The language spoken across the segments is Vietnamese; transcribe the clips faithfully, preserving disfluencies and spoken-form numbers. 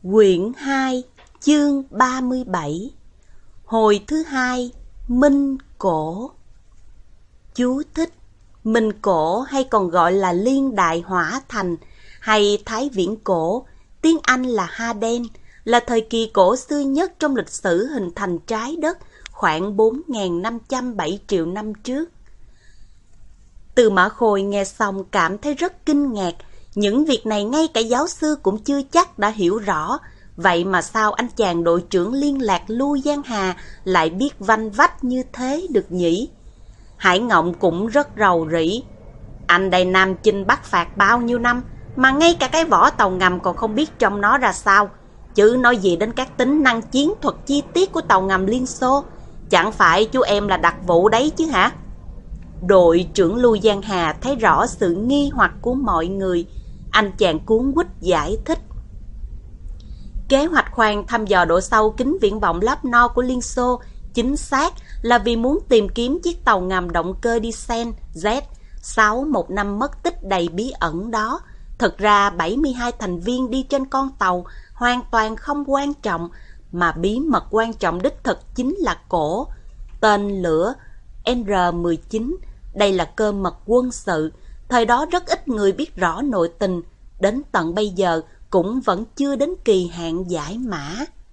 Quyển hai, chương ba mươi bảy. Hồi thứ hai, Minh Cổ. Chú thích: Minh Cổ hay còn gọi là Liên Đại Hỏa Thành hay Thái Viễn Cổ, tiếng Anh là Harden, là thời kỳ cổ xưa nhất trong lịch sử hình thành trái đất khoảng bốn nghìn năm trăm bảy triệu năm trước. Tư Mã Khôi nghe xong cảm thấy rất kinh ngạc. Những việc này ngay cả giáo sư cũng chưa chắc đã hiểu rõ. Vậy mà sao anh chàng đội trưởng liên lạc Lưu Giang Hà lại biết vanh vách như thế được nhỉ? Hải Ngộng cũng rất rầu rĩ. Anh đây Nam chinh Bắc phạt bao nhiêu năm mà ngay cả cái vỏ tàu ngầm còn không biết trong nó ra sao, chứ nói gì đến các tính năng chiến thuật chi tiết của tàu ngầm Liên Xô. Chẳng phải chú em là đặc vụ đấy chứ hả? Đội trưởng Lưu Giang Hà thấy rõ sự nghi hoặc của mọi người. Anh chàng cuống quýt giải thích. Kế hoạch khoan thăm dò độ sâu kính viễn vọng Lapno của Liên Xô chính xác là vì muốn tìm kiếm chiếc tàu ngầm động cơ diesel Z sáu một năm mất tích đầy bí ẩn đó. Thực ra bảy mươi hai thành viên đi trên con tàu hoàn toàn không quan trọng, mà bí mật quan trọng đích thực chính là cổ. Tên lửa R mười chín, đây là cơ mật quân sự. Thời đó rất ít người biết rõ nội tình, đến tận bây giờ cũng vẫn chưa đến kỳ hạn giải mã.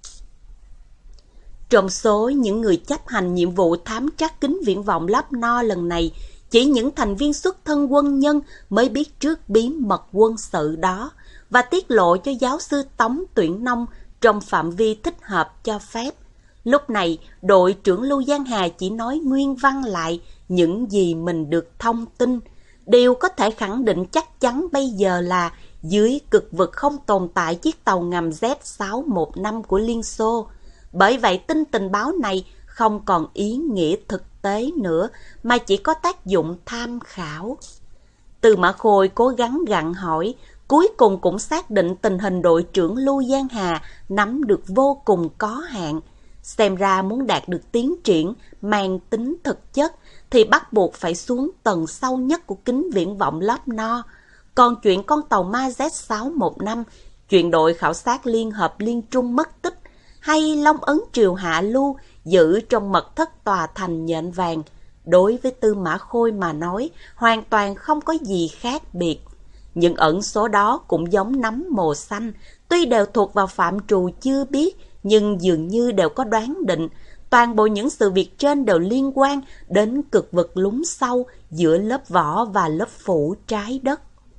Trong số những người chấp hành nhiệm vụ thám trắc kính viễn vọng Lapno lần này, chỉ những thành viên xuất thân quân nhân mới biết trước bí mật quân sự đó và tiết lộ cho giáo sư Tống Tuyển Nông trong phạm vi thích hợp cho phép. Lúc này, đội trưởng Lưu Giang Hà chỉ nói nguyên văn lại những gì mình được thông tin. Điều có thể khẳng định chắc chắn bây giờ là dưới cực vực không tồn tại chiếc tàu ngầm Z sáu một năm của Liên Xô. Bởi vậy tin tình báo này không còn ý nghĩa thực tế nữa, mà chỉ có tác dụng tham khảo. Tư Mã Khôi cố gắng gặng hỏi, cuối cùng cũng xác định tình hình đội trưởng Lưu Giang Hà nắm được vô cùng có hạn. Xem ra muốn đạt được tiến triển mang tính thực chất thì bắt buộc phải xuống tầng sâu nhất của kính viễn vọng Lapno. Còn chuyện con tàu ma Z sáu một năm, chuyện đội khảo sát Liên Hợp Liên Trung mất tích, hay Long Ấn Triều Hạ Lưu giữ trong mật thất tòa thành nhện vàng, đối với Tư Mã Khôi mà nói hoàn toàn không có gì khác biệt. Những ẩn số đó cũng giống nấm mồ xanh, tuy đều thuộc vào phạm trù chưa biết, nhưng dường như đều có đoán định. Toàn bộ những sự việc trên đều liên quan đến cực vực lún sâu giữa lớp vỏ và lớp phủ trái đất.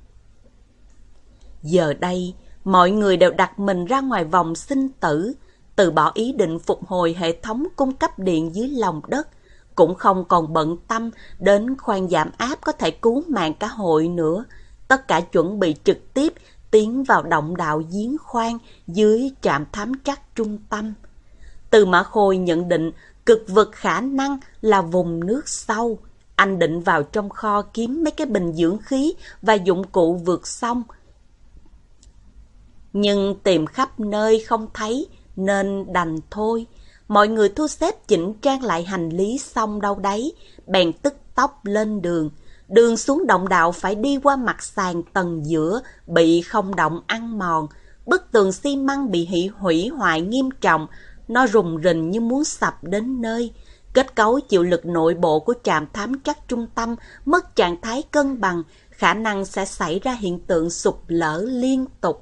Giờ đây, mọi người đều đặt mình ra ngoài vòng sinh tử, từ bỏ ý định phục hồi hệ thống cung cấp điện dưới lòng đất, cũng không còn bận tâm đến khoan giảm áp có thể cứu mạng cả hội nữa. Tất cả chuẩn bị trực tiếp tiến vào động đạo giếng khoan dưới trạm thám trắc trung tâm. Tư Mã Khôi nhận định cực vực khả năng là vùng nước sâu. Anh định vào trong kho kiếm mấy cái bình dưỡng khí và dụng cụ vượt sông, nhưng tìm khắp nơi không thấy nên đành thôi. Mọi người thu xếp chỉnh trang lại hành lý xong đâu đấy, bèn tức tốc lên đường. Đường xuống động đạo phải đi qua mặt sàn tầng giữa bị không động ăn mòn. Bức tường xi măng bị hủy hủy hoại nghiêm trọng, nó rùng rình như muốn sập đến nơi. Kết cấu chịu lực nội bộ của trạm thám trắc trung tâm mất trạng thái cân bằng, khả năng sẽ xảy ra hiện tượng sụp lở liên tục.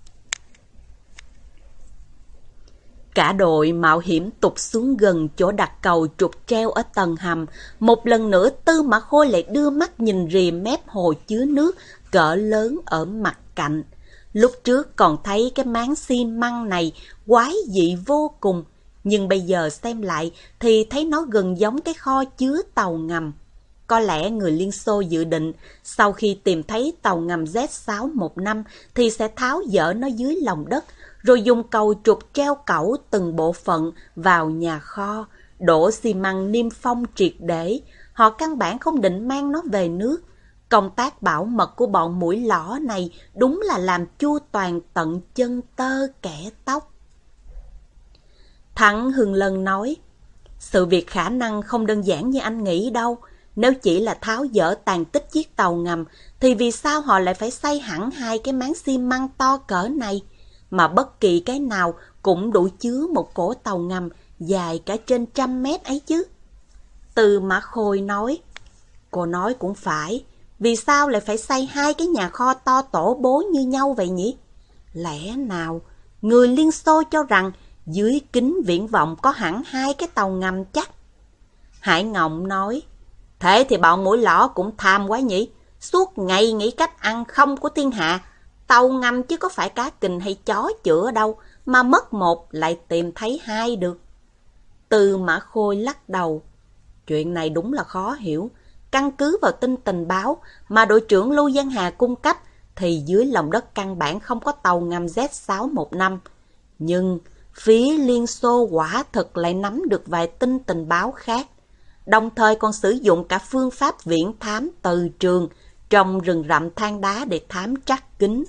Cả đội mạo hiểm tụt xuống gần chỗ đặt cầu trục treo ở tầng hầm. Một lần nữa Tư Mã Khôi lại đưa mắt nhìn rìa mép hồ chứa nước cỡ lớn ở mặt cạnh. Lúc trước còn thấy cái máng xi măng này quái dị vô cùng, nhưng bây giờ xem lại thì thấy nó gần giống cái kho chứa tàu ngầm. Có lẽ người Liên Xô dự định sau khi tìm thấy tàu ngầm Z sáu một năm thì sẽ tháo dỡ nó dưới lòng đất, rồi dùng cầu trục treo cẩu từng bộ phận vào nhà kho, đổ xi măng niêm phong triệt để. Họ căn bản không định mang nó về nước. Công tác bảo mật của bọn mũi lõ này đúng là làm chu toàn tận chân tơ kẻ tóc. Thắng Hưng Lân nói, sự việc khả năng không đơn giản như anh nghĩ đâu. Nếu chỉ là tháo dỡ tàn tích chiếc tàu ngầm, thì vì sao họ lại phải xây hẳn hai cái máng xi măng to cỡ này? mà bất kỳ cái nào cũng đủ chứa một cỗ tàu ngầm dài cả trên trăm mét ấy chứ. Tư Mã Khôi nói, cô nói cũng phải, vì sao lại phải xây hai cái nhà kho to tổ bố như nhau vậy nhỉ? Lẽ nào người Liên Xô cho rằng dưới kính viễn vọng có hẳn hai cái tàu ngầm chắc? Hải Ngộng nói, thế thì bọn mũi lõ cũng tham quá nhỉ, suốt ngày nghĩ cách ăn không của thiên hạ, tàu ngầm chứ có phải cá kình hay chó chữa đâu, mà mất một lại tìm thấy hai được. Tư Mã Khôi lắc đầu, chuyện này đúng là khó hiểu. Căn cứ vào tin tình báo mà đội trưởng Lưu Văn Hà cung cấp thì dưới lòng đất căn bản không có tàu ngầm Z sáu một năm. Nhưng phía Liên Xô quả thực lại nắm được vài tin tình báo khác, đồng thời còn sử dụng cả phương pháp viễn thám từ trường trong rừng rậm than đá để thám trắc kính.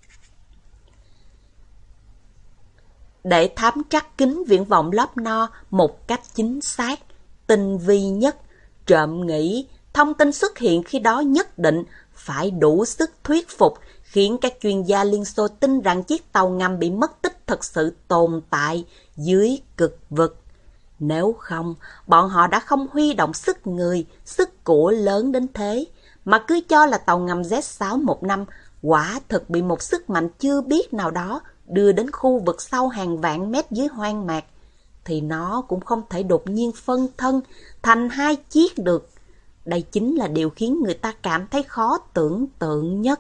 Để thám trắc kính viễn vọng lớp no một cách chính xác, tinh vi nhất, trộm nghĩ thông tin xuất hiện khi đó nhất định phải đủ sức thuyết phục, khiến các chuyên gia Liên Xô tin rằng chiếc tàu ngầm bị mất tích thực sự tồn tại dưới cực vực. Nếu không, bọn họ đã không huy động sức người, sức của lớn đến thế, mà cứ cho là tàu ngầm Z sáu một năm quả thực bị một sức mạnh chưa biết nào đó đưa đến khu vực sâu hàng vạn mét dưới hoang mạc, thì nó cũng không thể đột nhiên phân thân thành hai chiếc được. Đây chính là điều khiến người ta cảm thấy khó tưởng tượng nhất.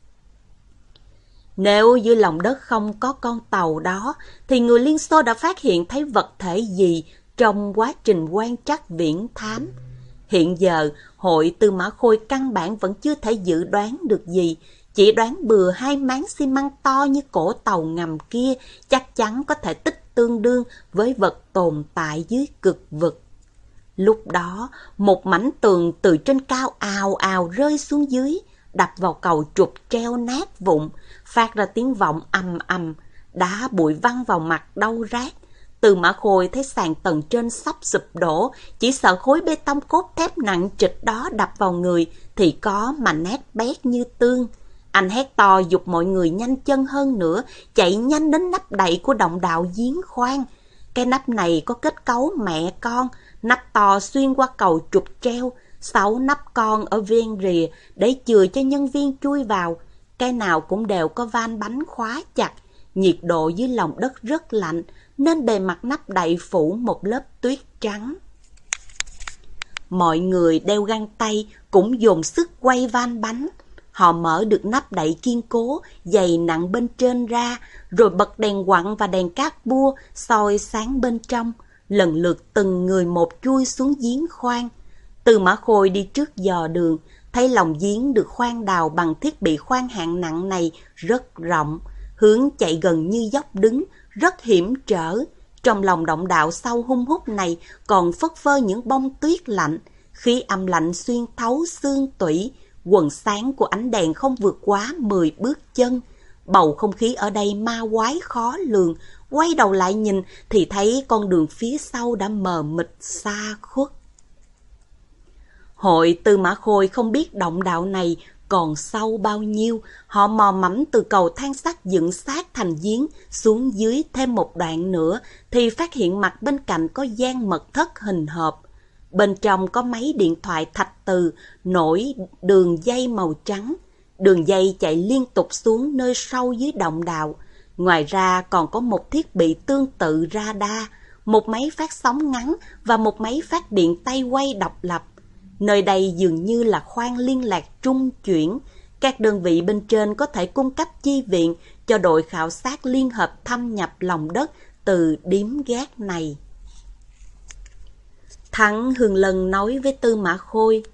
Nếu dưới lòng đất không có con tàu đó, thì người Liên Xô đã phát hiện thấy vật thể gì trong quá trình quan trắc viễn thám? Hiện giờ, hội Tư Mã Khôi căn bản vẫn chưa thể dự đoán được gì, chỉ đoán bừa hai máng xi măng to như cổ tàu ngầm kia chắc chắn có thể tích tương đương với vật tồn tại dưới cực vực. Lúc đó, một mảnh tường từ trên cao ào ào rơi xuống dưới, đập vào cầu trục treo nát vụn, phát ra tiếng vọng ầm ầm, đá bụi văng vào mặt đau rát. Tư Mã Khôi thấy sàn tầng trên sắp sụp đổ, chỉ sợ khối bê tông cốt thép nặng trịch đó đập vào người thì có mà nát bét như tương. Anh hét to giục mọi người nhanh chân hơn nữa, chạy nhanh đến nắp đậy của động đạo giếng khoan. Cái nắp này có kết cấu mẹ con, nắp to xuyên qua cầu trục treo, sáu nắp con ở ven rìa để chừa cho nhân viên chui vào. Cái nào cũng đều có van bánh khóa chặt. Nhiệt độ dưới lòng đất rất lạnh, nên bề mặt nắp đậy phủ một lớp tuyết trắng. Mọi người đeo găng tay cũng dồn sức quay van bánh. Họ mở được nắp đậy kiên cố, dày nặng bên trên ra, rồi bật đèn quặng và đèn cát bua soi sáng bên trong. Lần lượt từng người một chui xuống giếng khoan. Tư Mã Khôi đi trước dò đường, thấy lòng giếng được khoan đào bằng thiết bị khoan hạng nặng này rất rộng, hướng chạy gần như dốc đứng, rất hiểm trở. Trong lòng động đạo sâu hun hút này còn phất phơ những bông tuyết lạnh, khí âm lạnh xuyên thấu xương tủy, quần sáng của ánh đèn không vượt quá mười bước chân. Bầu không khí ở đây ma quái khó lường, quay đầu lại nhìn thì thấy con đường phía sau đã mờ mịt xa khuất. Hội Tư Mã Khôi không biết động đạo này còn sâu bao nhiêu, họ mò mẫm từ cầu thang sắt dựng sát thành giếng xuống dưới thêm một đoạn nữa thì phát hiện mặt bên cạnh có gian mật thất hình hộp. Bên trong có máy điện thoại thạch từ nổi đường dây màu trắng. Đường dây chạy liên tục xuống nơi sâu dưới động đạo. Ngoài ra còn có một thiết bị tương tự radar, một máy phát sóng ngắn và một máy phát điện tay quay độc lập. Nơi đây dường như là khoang liên lạc trung chuyển. Các đơn vị bên trên có thể cung cấp chi viện cho đội khảo sát liên hợp thâm nhập lòng đất từ điếm gác này. Thắng Hương Lân nói với Tư Mã Khôi,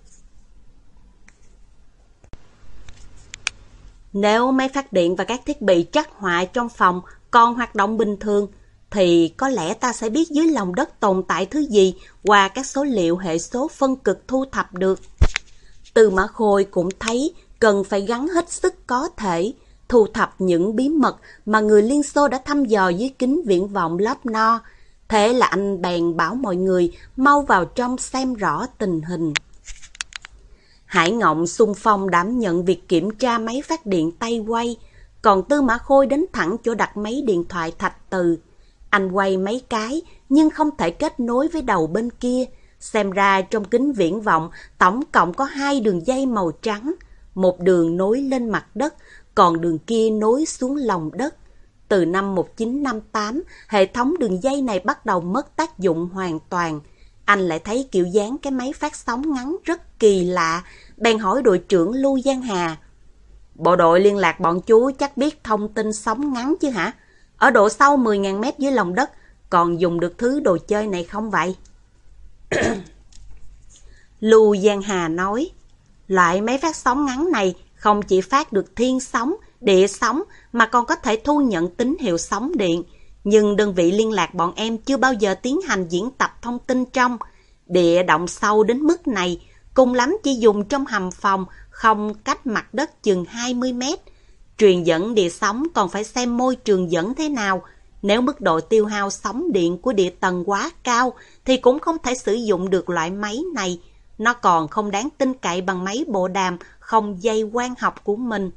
nếu máy phát điện và các thiết bị trắc họa trong phòng còn hoạt động bình thường, thì có lẽ ta sẽ biết dưới lòng đất tồn tại thứ gì qua các số liệu hệ số phân cực thu thập được. Tư Mã Khôi cũng thấy cần phải gắng hết sức có thể thu thập những bí mật mà người Liên Xô đã thăm dò dưới kính viễn vọng lớp no. Thế là anh bèn bảo mọi người mau vào trong xem rõ tình hình. Hải Ngộng xung phong đảm nhận việc kiểm tra máy phát điện tay quay. còn Tư Mã Khôi đến thẳng chỗ đặt máy điện thoại thạch từ. Anh quay mấy cái, nhưng không thể kết nối với đầu bên kia. Xem ra trong kính viễn vọng, tổng cộng có hai đường dây màu trắng. Một đường nối lên mặt đất, còn đường kia nối xuống lòng đất. Từ năm một nghìn chín trăm năm mươi tám, hệ thống đường dây này bắt đầu mất tác dụng hoàn toàn. Anh lại thấy kiểu dáng cái máy phát sóng ngắn rất kỳ lạ, bèn hỏi đội trưởng Lưu Giang Hà. Bộ đội liên lạc bọn chú chắc biết thông tin sóng ngắn chứ hả? Ở độ sâu mười nghìn mét dưới lòng đất, còn dùng được thứ đồ chơi này không vậy? Lưu Giang Hà nói, loại máy phát sóng ngắn này không chỉ phát được thiên sóng, địa sóng mà còn có thể thu nhận tín hiệu sóng điện. Nhưng đơn vị liên lạc bọn em chưa bao giờ tiến hành diễn tập thông tin trong địa động sâu đến mức này, cùng lắm chỉ dùng trong hầm phòng không cách mặt đất chừng hai mươi mét. Truyền dẫn địa sóng còn phải xem môi trường dẫn thế nào. Nếu mức độ tiêu hao sóng điện của địa tầng quá cao thì cũng không thể sử dụng được loại máy này. Nó còn không đáng tin cậy bằng máy bộ đàm không dây quang học của mình.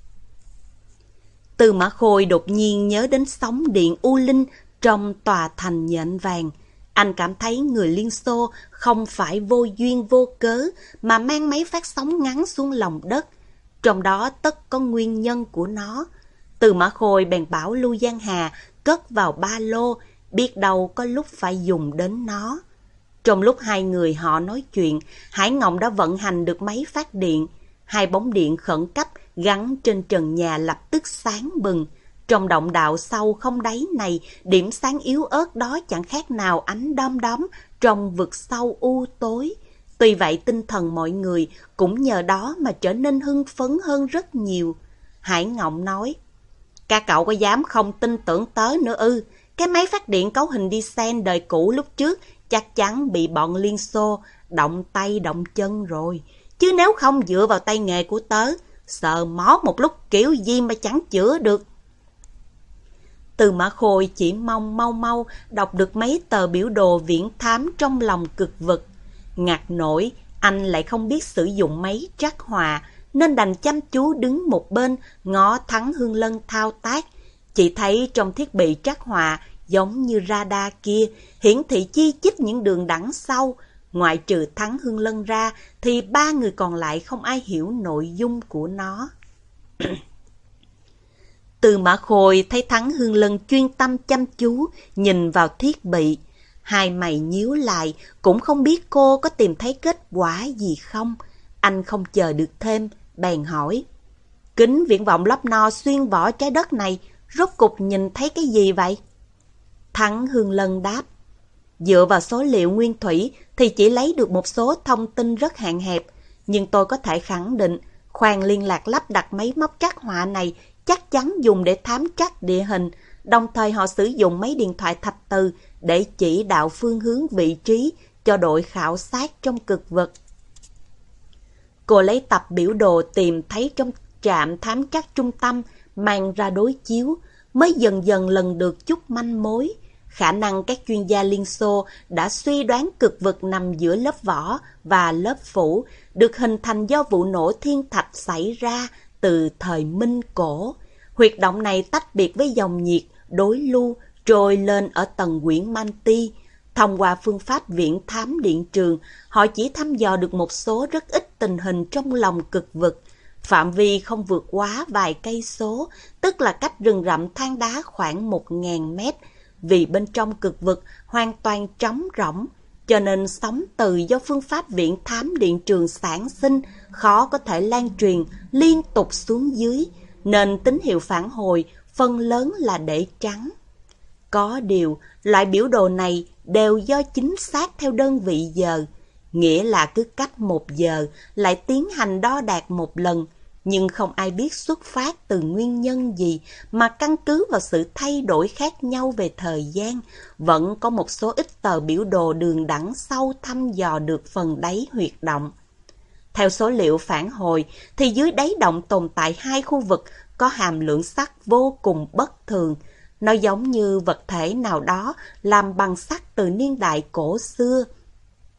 Tư Mã Khôi đột nhiên nhớ đến sóng điện U Linh trong tòa thành nhện vàng. Anh cảm thấy người Liên Xô không phải vô duyên vô cớ mà mang máy phát sóng ngắn xuống lòng đất. Trong đó tất có nguyên nhân của nó. Tư Mã Khôi bèn bảo Lưu Giang Hà cất vào ba lô, biết đâu có lúc phải dùng đến nó. Trong lúc hai người họ nói chuyện, Hải Ngộng đã vận hành được máy phát điện. Hai bóng điện khẩn cấp gắn trên trần nhà lập tức sáng bừng. Trong động đạo sâu không đáy này, điểm sáng yếu ớt đó chẳng khác nào ánh đom đóm trong vực sâu u tối. Tuy vậy tinh thần mọi người cũng nhờ đó mà trở nên hưng phấn hơn rất nhiều. Hải Ngộng nói, các cậu có dám không tin tưởng tớ nữa ư? Cái máy phát điện cấu hình diesel đời cũ lúc trước chắc chắn bị bọn Liên Xô động tay động chân rồi. Chứ nếu không dựa vào tay nghề của tớ, sợ mó một lúc kiểu gì mà chẳng chữa được. Tư Mã Khôi chỉ mong mau mau đọc được mấy tờ biểu đồ viễn thám trong lòng cực vực. Ngạc nổi, anh lại không biết sử dụng máy trắc hòa, nên đành chăm chú đứng một bên ngó Thắng Hương Lân thao tác. Chỉ thấy trong thiết bị trắc hòa giống như radar kia, hiển thị chi chít những đường đằng sau. Ngoại trừ Thắng Hương Lân ra thì ba người còn lại không ai hiểu nội dung của nó. Tư Mã Khôi thấy Thắng Hương Lân chuyên tâm chăm chú nhìn vào thiết bị. Hai mày nhíu lại, cũng không biết cô có tìm thấy kết quả gì không. Anh không chờ được thêm, bèn hỏi. Kính viễn vọng lấp no xuyên vỏ trái đất này, rốt cục nhìn thấy cái gì vậy? Thắng Hương Lân đáp. Dựa vào số liệu nguyên thủy thì chỉ lấy được một số thông tin rất hạn hẹp. Nhưng tôi có thể khẳng định, khoang liên lạc lắp đặt máy móc trắc họa này chắc chắn dùng để thám trắc địa hình. Đồng thời họ sử dụng máy điện thoại thạch từ để chỉ đạo phương hướng vị trí cho đội khảo sát trong cực vực. Cô lấy tập biểu đồ tìm thấy trong trạm thám trắc trung tâm mang ra đối chiếu, mới dần dần lần được chút manh mối. Khả năng các chuyên gia Liên Xô đã suy đoán cực vực nằm giữa lớp vỏ và lớp phủ, được hình thành do vụ nổ thiên thạch xảy ra từ thời Minh Cổ. Huyệt động này tách biệt với dòng nhiệt đối lưu trôi lên ở tầng quyển Manti. Thông qua phương pháp viễn thám điện trường, họ chỉ thăm dò được một số rất ít tình hình trong lòng cực vực. Phạm vi không vượt quá vài cây số, tức là cách rừng rậm than đá khoảng một nghìn mét. Vì bên trong cực vực hoàn toàn trống rỗng, cho nên sóng từ do phương pháp viễn thám điện trường sản sinh khó có thể lan truyền liên tục xuống dưới, nên tín hiệu phản hồi phần lớn là để trắng. Có điều, loại biểu đồ này đều do chính xác theo đơn vị giờ, nghĩa là cứ cách một giờ lại tiến hành đo đạc một lần, nhưng không ai biết xuất phát từ nguyên nhân gì mà căn cứ vào sự thay đổi khác nhau về thời gian, vẫn có một số ít tờ biểu đồ đường đẳng sâu thăm dò được phần đáy huyệt động. Theo số liệu phản hồi thì dưới đáy động tồn tại hai khu vực có hàm lượng sắt vô cùng bất thường. Nó giống như vật thể nào đó làm bằng sắt từ niên đại cổ xưa.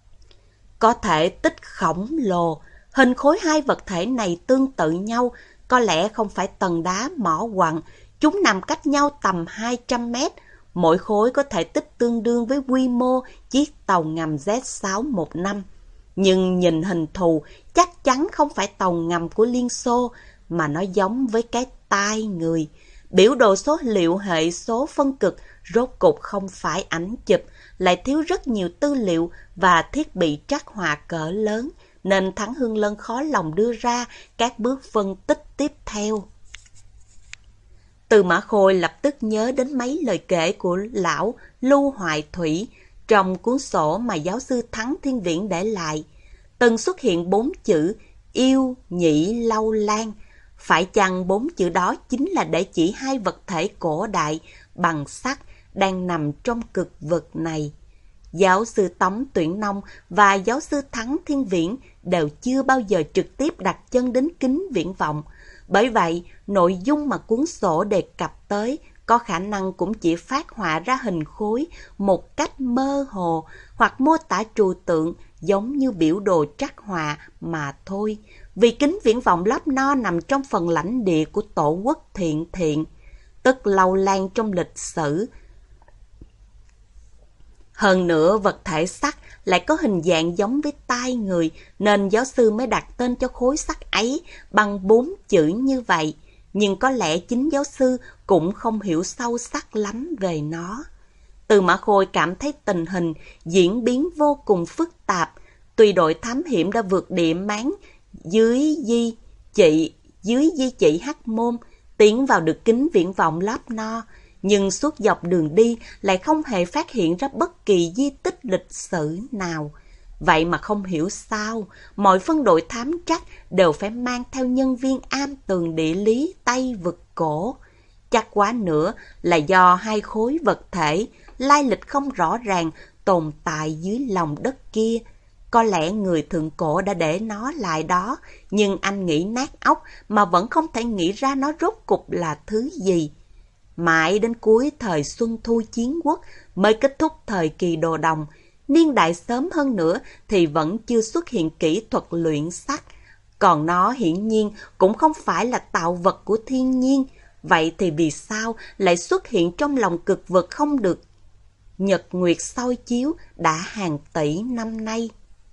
Có thể tích khổng lồ, hình khối hai vật thể này tương tự nhau, Có lẽ không phải tầng đá mỏ quặng, chúng nằm cách nhau tầm hai trăm mét. Mỗi khối có thể tích tương đương với quy mô chiếc tàu ngầm Z sáu một năm. Nhưng nhìn hình thù, chắc chắn không phải tàu ngầm của Liên Xô, mà nó giống với cái tai người. Biểu đồ số liệu hệ số phân cực rốt cục không phải ảnh chụp, lại thiếu rất nhiều tư liệu và thiết bị trắc họa cỡ lớn, nên Thắng Hương Lân khó lòng đưa ra các bước phân tích tiếp theo. Từ Mã Khôi lập tức nhớ đến mấy lời kể của lão Lưu Hoài Thủy trong cuốn sổ mà giáo sư Thắng Thiên Viễn để lại. Từng xuất hiện bốn chữ yêu nhị lâu lan. Phải chăng bốn chữ đó chính là để chỉ hai vật thể cổ đại bằng sắt đang nằm trong cực vực này? Giáo sư Tống Tuyển Nông và giáo sư Thắng Thiên Viễn đều chưa bao giờ trực tiếp đặt chân đến kính viễn vọng. Bởi vậy, nội dung mà cuốn sổ đề cập tới có khả năng cũng chỉ phát họa ra hình khối một cách mơ hồ hoặc mô tả trừu tượng giống như biểu đồ trắc họa mà thôi. Vì kính viễn vọng Lốp No nằm trong phần lãnh địa của Tổ quốc Thiện Thiện, tức lâu lan trong lịch sử. Hơn nữa, vật thể sắt lại có hình dạng giống với tai người, nên giáo sư mới đặt tên cho khối sắt ấy bằng bốn chữ như vậy. Nhưng có lẽ chính giáo sư cũng không hiểu sâu sắc lắm về nó. Từ Mã Khôi cảm thấy tình hình diễn biến vô cùng phức tạp. Tuy đội thám hiểm đã vượt địa máng dưới di trị, dưới di trị Hắc Môn, tiến vào được kính viễn vọng Lốp No, nhưng suốt dọc đường đi lại không hề phát hiện ra bất kỳ di tích lịch sử nào. Vậy mà không hiểu sao, mọi phân đội thám trắc đều phải mang theo nhân viên am tường địa lý Tây Vực Cổ. Chắc quá nữa là do hai khối vật thể, lai lịch không rõ ràng, tồn tại dưới lòng đất kia. Có lẽ người thượng cổ đã để nó lại đó, nhưng anh nghĩ nát óc mà vẫn không thể nghĩ ra nó rốt cục là thứ gì. Mãi đến cuối thời Xuân Thu Chiến Quốc mới kết thúc thời kỳ Đồ Đồng, niên đại sớm hơn nữa thì vẫn chưa xuất hiện kỹ thuật luyện sắt. Còn nó hiển nhiên cũng không phải là tạo vật của thiên nhiên. Vậy thì vì sao lại xuất hiện trong lòng cực vực không được nhật nguyệt soi chiếu đã hàng tỷ năm nay?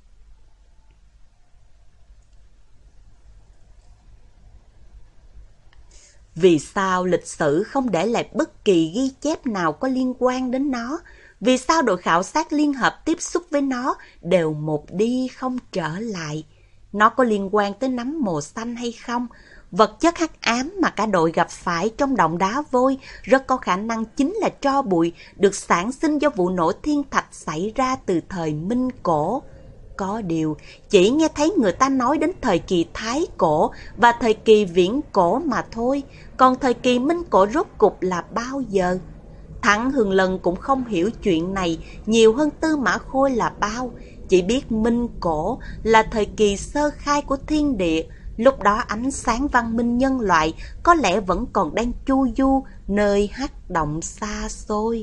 Vì sao lịch sử không để lại bất kỳ ghi chép nào có liên quan đến nó? Vì sao đội khảo sát liên hợp tiếp xúc với nó đều một đi không trở lại? Nó có liên quan tới nấm mồ xanh hay không? Vật chất hắc ám mà cả đội gặp phải trong động đá vôi rất có khả năng chính là tro bụi được sản sinh do vụ nổ thiên thạch xảy ra từ thời Minh Cổ. Có điều, chỉ nghe thấy người ta nói đến thời kỳ Thái Cổ và thời kỳ Viễn Cổ mà thôi, còn thời kỳ Minh Cổ rốt cục là bao giờ? Thắng Hương Lân cũng không hiểu chuyện này nhiều hơn Tư Mã Khôi là bao, chỉ biết Minh Cổ là thời kỳ sơ khai của thiên địa, lúc đó ánh sáng văn minh nhân loại có lẽ vẫn còn đang chu du nơi hắc động xa xôi.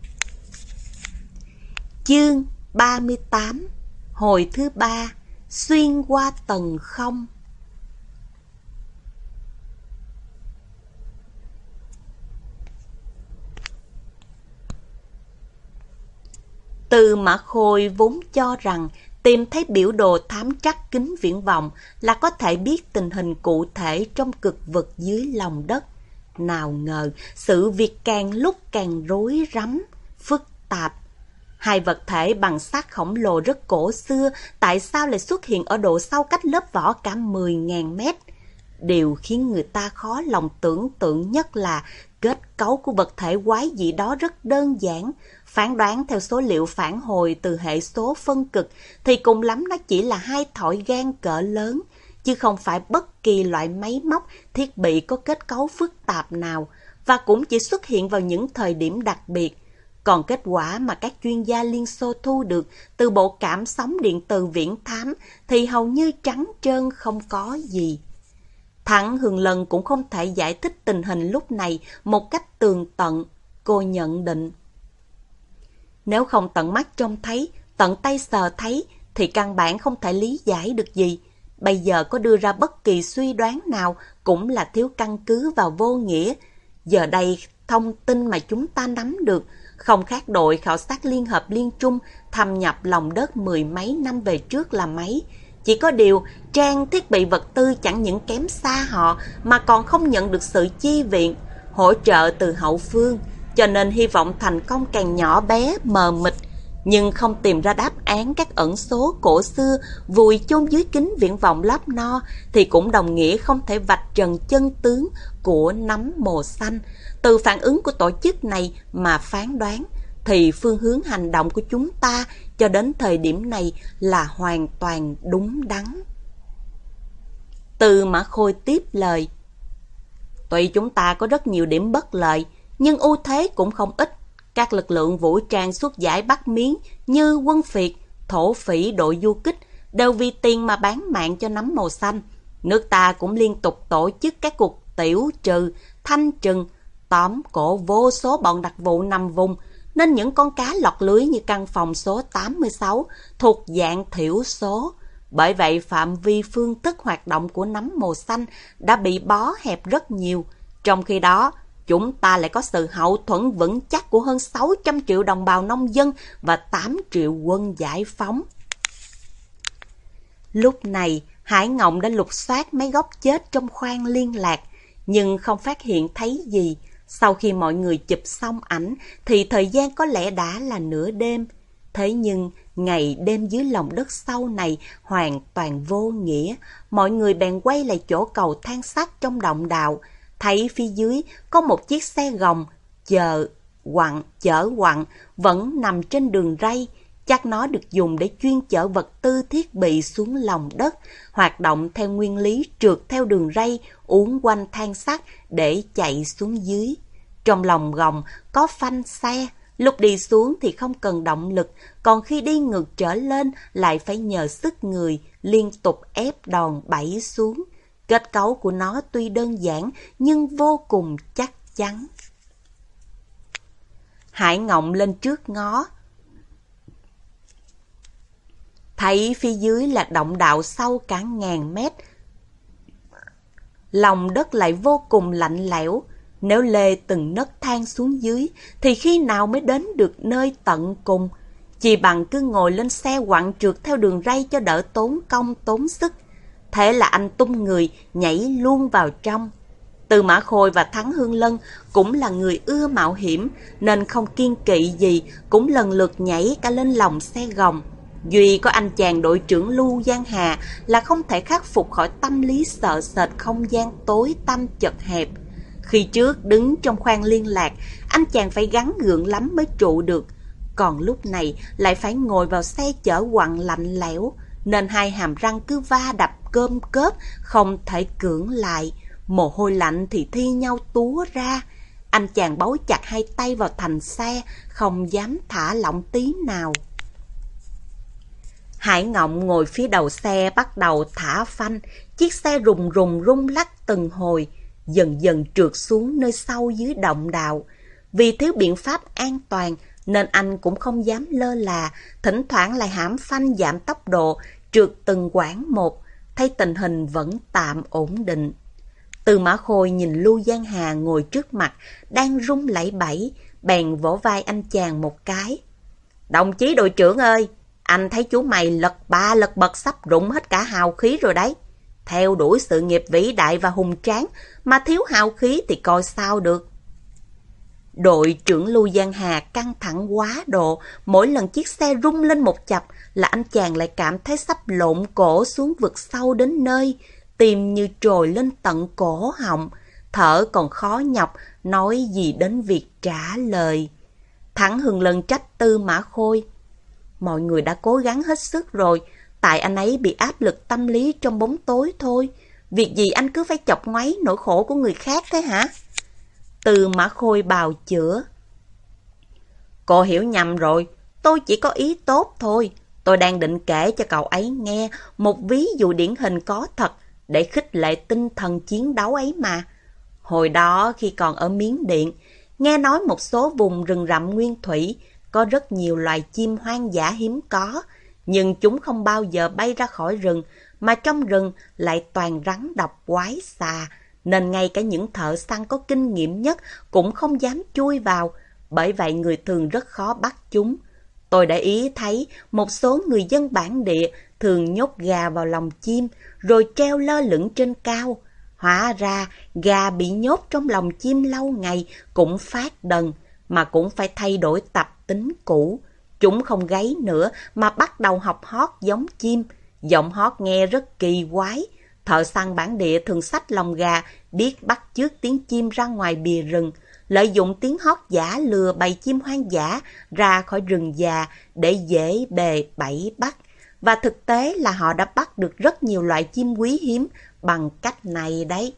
Chương ba mươi tám, hồi thứ ba, xuyên qua tầng không. Từ Mã Khôi vốn cho rằng tìm thấy biểu đồ thám trắc kính viễn vọng là có thể biết tình hình cụ thể trong cực vực dưới lòng đất. Nào ngờ sự việc càng lúc càng rối rắm, phức tạp. Hai vật thể bằng sắt khổng lồ rất cổ xưa tại sao lại xuất hiện ở độ sâu cách lớp vỏ cả mười nghìn mét? Điều khiến người ta khó lòng tưởng tượng nhất là kết cấu của vật thể quái dị đó rất đơn giản. Phán đoán theo số liệu phản hồi từ hệ số phân cực thì cùng lắm nó chỉ là hai thỏi gan cỡ lớn, chứ không phải bất kỳ loại máy móc, thiết bị có kết cấu phức tạp nào, và cũng chỉ xuất hiện vào những thời điểm đặc biệt. Còn kết quả mà các chuyên gia Liên Xô thu được từ bộ cảm sóng điện từ viễn thám thì hầu như trắng trơn không có gì. Thắng Hương Lân cũng không thể giải thích tình hình lúc này một cách tường tận. Cô nhận định, nếu không tận mắt trông thấy, tận tay sờ thấy, thì căn bản không thể lý giải được gì. Bây giờ có đưa ra bất kỳ suy đoán nào cũng là thiếu căn cứ và vô nghĩa. Giờ đây, thông tin mà chúng ta nắm được không khác đội khảo sát Liên Hợp Liên Trung thâm nhập lòng đất mười mấy năm về trước là mấy. Chỉ có điều, trang thiết bị vật tư chẳng những kém xa họ mà còn không nhận được sự chi viện, hỗ trợ từ hậu phương, cho nên hy vọng thành công càng nhỏ bé, mờ mịt. Nhưng không tìm ra đáp án các ẩn số cổ xưa vùi chôn dưới kính viễn vọng lốp no thì cũng đồng nghĩa không thể vạch trần chân tướng của nấm mồ xanh. Từ phản ứng của tổ chức này mà phán đoán thì phương hướng hành động của chúng ta cho đến thời điểm này là hoàn toàn đúng đắn. Từ Mã Khôi tiếp lời: Tuy chúng ta có rất nhiều điểm bất lợi, nhưng ưu thế cũng không ít. Các lực lượng vũ trang xuất giải Bắc Miến như quân Việt, thổ phỉ, đội du kích đều vì tiền mà bán mạng cho nấm màu xanh. Nước ta cũng liên tục tổ chức các cuộc tiểu trừ, thanh trừng, tóm cổ vô số bọn đặc vụ nằm vùng, nên những con cá lọt lưới như căn phòng số tám mươi sáu thuộc dạng thiểu số. Bởi vậy phạm vi phương thức hoạt động của nấm màu xanh đã bị bó hẹp rất nhiều. Trong khi đó, chúng ta lại có sự hậu thuẫn vững chắc của hơn sáu trăm triệu đồng bào nông dân và tám triệu quân giải phóng. Lúc này, Hải Ngộng đã lục soát mấy góc chết trong khoang liên lạc, nhưng không phát hiện thấy gì. Sau khi mọi người chụp xong ảnh thì thời gian có lẽ đã là nửa đêm. Thế nhưng ngày đêm dưới lòng đất sâu này hoàn toàn vô nghĩa. Mọi người bèn quay lại chỗ cầu thang sắt trong động đạo, thấy phía dưới có một chiếc xe gồng chờ quặng chở quặng vẫn nằm trên đường ray. Chắc nó được dùng để chuyên chở vật tư thiết bị xuống lòng đất, hoạt động theo nguyên lý trượt theo đường ray uốn quanh thang sắt để chạy xuống dưới. Trong lòng gồng có phanh xe, lúc đi xuống thì không cần động lực, còn khi đi ngược trở lên lại phải nhờ sức người liên tục ép đòn bẩy xuống. Kết cấu của nó tuy đơn giản nhưng vô cùng chắc chắn. Hải Ngộng lên trước ngó, thấy phía dưới là động đạo sâu cả ngàn mét. Lòng đất lại vô cùng lạnh lẽo. Nếu lê từng nấc thang xuống dưới thì khi nào mới đến được nơi tận cùng? Chỉ bằng cứ ngồi lên xe quặng trượt theo đường ray cho đỡ tốn công tốn sức. Thế là anh tung người nhảy luôn vào trong. Từ Mã Khôi và Thắng Hương Lân cũng là người ưa mạo hiểm nên không kiêng kỵ gì, cũng lần lượt nhảy cả lên lòng xe gồng. Duy có anh chàng đội trưởng Lưu Giang Hà là không thể khắc phục khỏi tâm lý sợ sệt không gian tối tăm chật hẹp. Khi trước đứng trong khoang liên lạc, anh chàng phải gắng gượng lắm mới trụ được. Còn lúc này lại phải ngồi vào xe chở quặng lạnh lẽo, nên hai hàm răng cứ va đập cơm cớp, không thể cưỡng lại. Mồ hôi lạnh thì thi nhau túa ra. Anh chàng bấu chặt hai tay vào thành xe, không dám thả lỏng tí nào. Hải Ngộng ngồi phía đầu xe bắt đầu thả phanh. Chiếc xe rùng rùng rung lắc từng hồi, dần dần trượt xuống nơi sâu dưới động đạo. Vì thiếu biện pháp an toàn nên anh cũng không dám lơ là, thỉnh thoảng lại hãm phanh giảm tốc độ, trượt từng quãng một. Thấy tình hình vẫn tạm ổn định, Từ Mã Khôi nhìn Lưu Giang Hà ngồi trước mặt đang run lẩy bẩy, bèn vỗ vai anh chàng một cái. Đồng chí đội trưởng ơi, anh thấy chú mày lật ba lật bật sắp rụng hết cả hào khí rồi đấy. Theo đuổi sự nghiệp vĩ đại và hùng tráng mà thiếu hào khí thì coi sao được. Đội trưởng Lưu Giang Hà căng thẳng quá độ, mỗi lần chiếc xe rung lên một chập là anh chàng lại cảm thấy sắp lộn cổ xuống vực sâu đến nơi, tim như trồi lên tận cổ họng, thở còn khó nhọc, nói gì đến việc trả lời. Thắng Hưng Lân trách Tư Mã Khôi. Mọi người đã cố gắng hết sức rồi, tại anh ấy bị áp lực tâm lý trong bóng tối thôi. Việc gì anh cứ phải chọc ngoáy nỗi khổ của người khác thế hả? Từ Mã Khôi bào chữa. Cô hiểu nhầm rồi, tôi chỉ có ý tốt thôi. Tôi đang định kể cho cậu ấy nghe một ví dụ điển hình có thật để khích lệ tinh thần chiến đấu ấy mà. Hồi đó khi còn ở Miến Điện, nghe nói một số vùng rừng rậm nguyên thủy có rất nhiều loài chim hoang dã hiếm có, nhưng chúng không bao giờ bay ra khỏi rừng, mà trong rừng lại toàn rắn độc quái xà, nên ngay cả những thợ săn có kinh nghiệm nhất cũng không dám chui vào, bởi vậy người thường rất khó bắt chúng. Tôi để ý thấy một số người dân bản địa thường nhốt gà vào lồng chim rồi treo lơ lửng trên cao. Hóa ra gà bị nhốt trong lồng chim lâu ngày cũng phát đần, mà cũng phải thay đổi tập tính cũ. Chúng không gáy nữa mà bắt đầu học hót giống chim. Giọng hót nghe rất kỳ quái. Thợ săn bản địa thường xách lồng gà biết bắt chước tiếng chim ra ngoài bìa rừng, lợi dụng tiếng hót giả lừa bầy chim hoang dã ra khỏi rừng già để dễ bề bẫy bắt. Và thực tế là họ đã bắt được rất nhiều loại chim quý hiếm bằng cách này đấy.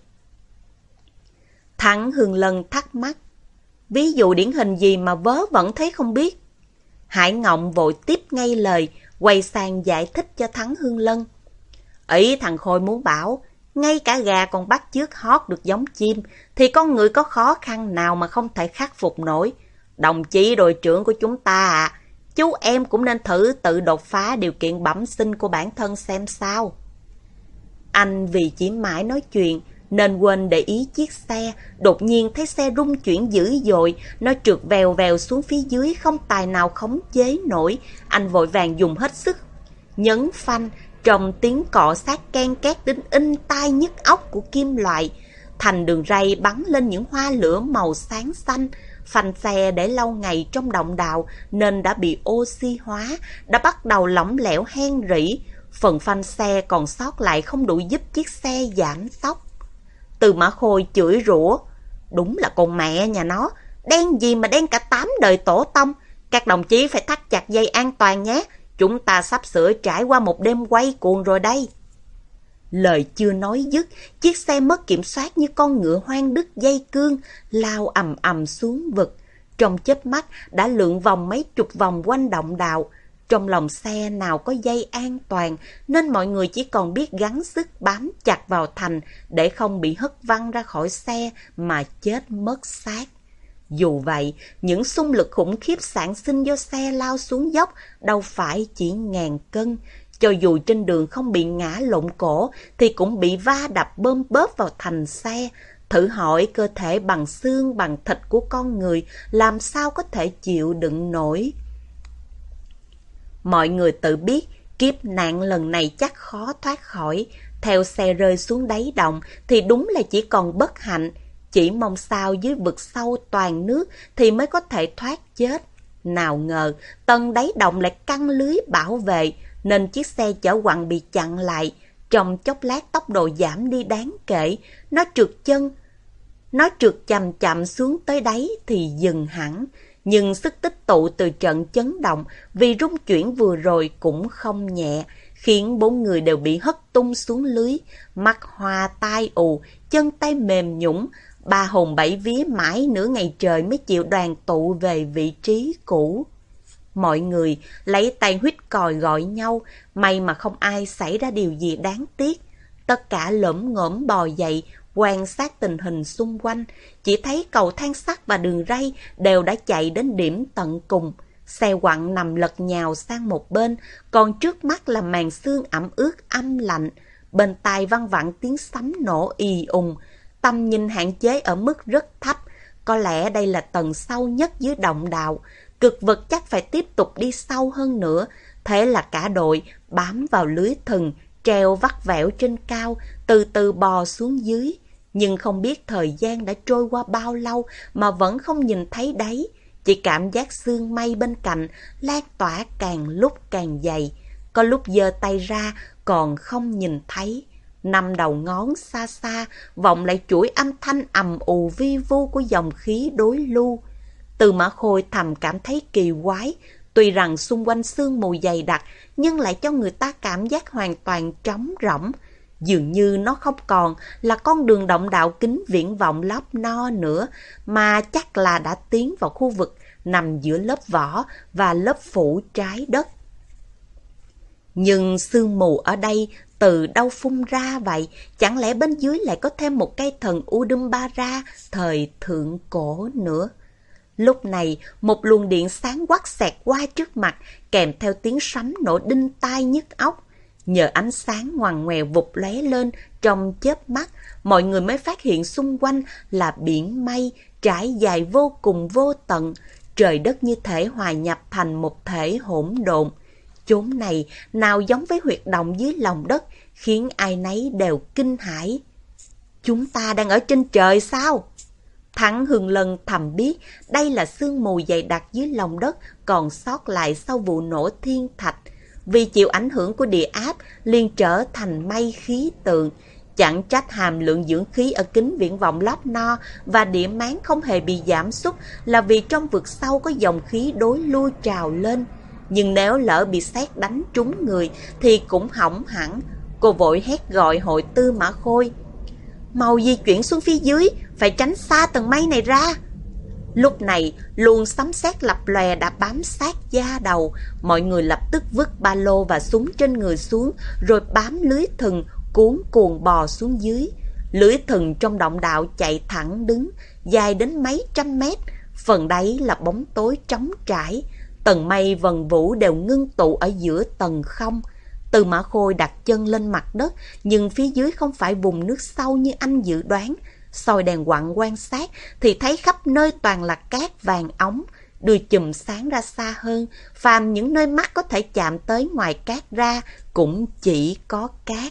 Thắng Hương Lân thắc mắc, ví dụ điển hình gì mà vớ vẩn thấy không biết? Hải Ngộng vội tiếp ngay lời, quay sang giải thích cho Thắng Hương Lân. Ý thằng Khôi muốn bảo, ngay cả gà còn bắt chước hót được giống chim, thì con người có khó khăn nào mà không thể khắc phục nổi. Đồng chí đội trưởng của chúng ta à, chú em cũng nên thử tự đột phá điều kiện bẩm sinh của bản thân xem sao. Anh vì chỉ mãi nói chuyện nên quên để ý chiếc xe, đột nhiên thấy xe rung chuyển dữ dội, nó trượt vèo vèo xuống phía dưới không tài nào khống chế nổi. Anh vội vàng dùng hết sức nhấn phanh, trong tiếng cọ sát ken két đến in tai nhức óc của kim loại. Thành đường ray bắn lên những hoa lửa màu sáng xanh. Phanh xe để lâu ngày trong động đạo nên đã bị oxy hóa, đã bắt đầu lỏng lẻo hen rỉ. Phần phanh xe còn sót lại không đủ giúp chiếc xe giảm tốc. Từ Mã Khôi chửi rủa, đúng là con mẹ nhà nó, đen gì mà đen cả tám đời tổ tông. Các đồng chí phải thắt chặt dây an toàn nhé, chúng ta sắp sửa trải qua một đêm quay cuồng rồi đây. Lời chưa nói dứt, chiếc xe mất kiểm soát như con ngựa hoang đứt dây cương, lao ầm ầm xuống vực. Trong chớp mắt đã lượn vòng mấy chục vòng quanh động đạo. Trong lòng xe nào có dây an toàn, nên mọi người chỉ còn biết gắng sức bám chặt vào thành để không bị hất văng ra khỏi xe mà chết mất xác. Dù vậy, những xung lực khủng khiếp sản sinh do xe lao xuống dốc đâu phải chỉ ngàn cân. Cho dù trên đường không bị ngã lộn cổ thì cũng bị va đập bơm bớp vào thành xe. Thử hỏi cơ thể bằng xương bằng thịt của con người làm sao có thể chịu đựng nổi. Mọi người tự biết kiếp nạn lần này chắc khó thoát khỏi. Theo xe rơi xuống đáy động thì đúng là chỉ còn bất hạnh. Chỉ mong sao dưới vực sâu toàn nước thì mới có thể thoát chết. Nào ngờ tầng đáy động lại căng lưới bảo vệ nên chiếc xe chở quặng bị chặn lại. Trong chốc lát tốc độ giảm đi đáng kể. Nó trượt chân, nó trượt chậm chậm xuống tới đáy thì dừng hẳn. Nhưng sức tích tụ từ trận chấn động vì rung chuyển vừa rồi cũng không nhẹ, khiến bốn người đều bị hất tung xuống lưới, mắt hoa tai ù, chân tay mềm nhũn, ba hồn bảy vía mãi nửa ngày trời mới chịu đoàn tụ về vị trí cũ. Mọi người lấy tay huýt còi gọi nhau, may mà không ai xảy ra điều gì đáng tiếc. Tất cả lởm ngởm bò dậy, quan sát tình hình xung quanh, chỉ thấy cầu thang sắt và đường ray đều đã chạy đến điểm tận cùng. Xe quặng nằm lật nhào sang một bên, còn trước mắt là màn sương ẩm ướt âm lạnh. Bên tai văng vẳng tiếng sấm nổ ì ùng, tầm nhìn hạn chế ở mức rất thấp. Có lẽ đây là tầng sâu nhất dưới động đạo, cực vật chắc phải tiếp tục đi sâu hơn nữa. Thế là cả đội bám vào lưới thừng, treo vắt vẻo trên cao, từ từ bò xuống dưới. Nhưng không biết thời gian đã trôi qua bao lâu mà vẫn không nhìn thấy đáy. Chỉ cảm giác sương mây bên cạnh lan tỏa càng lúc càng dày. Có lúc giơ tay ra còn không nhìn thấy. Năm đầu ngón xa xa vọng lại chuỗi âm thanh ầm ù vi vu của dòng khí đối lưu. Từ Mã Khôi thầm cảm thấy kỳ quái. Tuy rằng xung quanh sương mù dày đặc nhưng lại cho người ta cảm giác hoàn toàn trống rỗng. Dường như nó không còn là con đường động đạo kính viễn vọng lóp no nữa, mà chắc là đã tiến vào khu vực nằm giữa lớp vỏ và lớp phủ trái đất. Nhưng sương mù ở đây từ đâu phun ra vậy? Chẳng lẽ bên dưới lại có thêm một cây thần Udumbara thời thượng cổ nữa? Lúc này, một luồng điện sáng quắc xẹt qua trước mặt, kèm theo tiếng sấm nổ đinh tai nhức óc. Nhờ ánh sáng ngoằn ngoèo vụt lóe lên trong chớp mắt, mọi người mới phát hiện xung quanh là biển mây trải dài vô cùng vô tận, trời đất như thể hòa nhập thành một thể hỗn độn. Chốn này nào giống với huyệt động dưới lòng đất, khiến ai nấy đều kinh hãi. Chúng ta đang ở trên trời sao? Thắng Hừng Lân thầm biết đây là sương mù dày đặc dưới lòng đất còn sót lại sau vụ nổ thiên thạch. Vì chịu ảnh hưởng của địa áp liền trở thành mây khí tượng. Chẳng trách hàm lượng dưỡng khí ở kính viễn vọng lót no và địa máng không hề bị giảm sút, là vì trong vực sâu có dòng khí đối lui trào lên. Nhưng nếu lỡ bị sét đánh trúng người thì cũng hỏng hẳn. Cô vội hét gọi hội Tư Mã Khôi: mau di chuyển xuống phía dưới, phải tránh xa tầng mây này ra. Lúc này luồng sấm sét lập lòe đã bám sát da đầu, mọi người lập tức vứt ba lô và súng trên người xuống, rồi bám lưới thừng cuốn cuồng bò xuống dưới. Lưới thừng trong động đạo chạy thẳng đứng, dài đến mấy trăm mét, phần đáy là bóng tối trống trải, tầng mây vần vũ đều ngưng tụ ở giữa tầng không. Tư Mã Khôi đặt chân lên mặt đất, nhưng phía dưới không phải vùng nước sâu như anh dự đoán. Soi đèn quặng quan sát thì thấy khắp nơi toàn là cát vàng óng, đưa chùm sáng ra xa hơn, phàm những nơi mắt có thể chạm tới ngoài cát ra cũng chỉ có cát.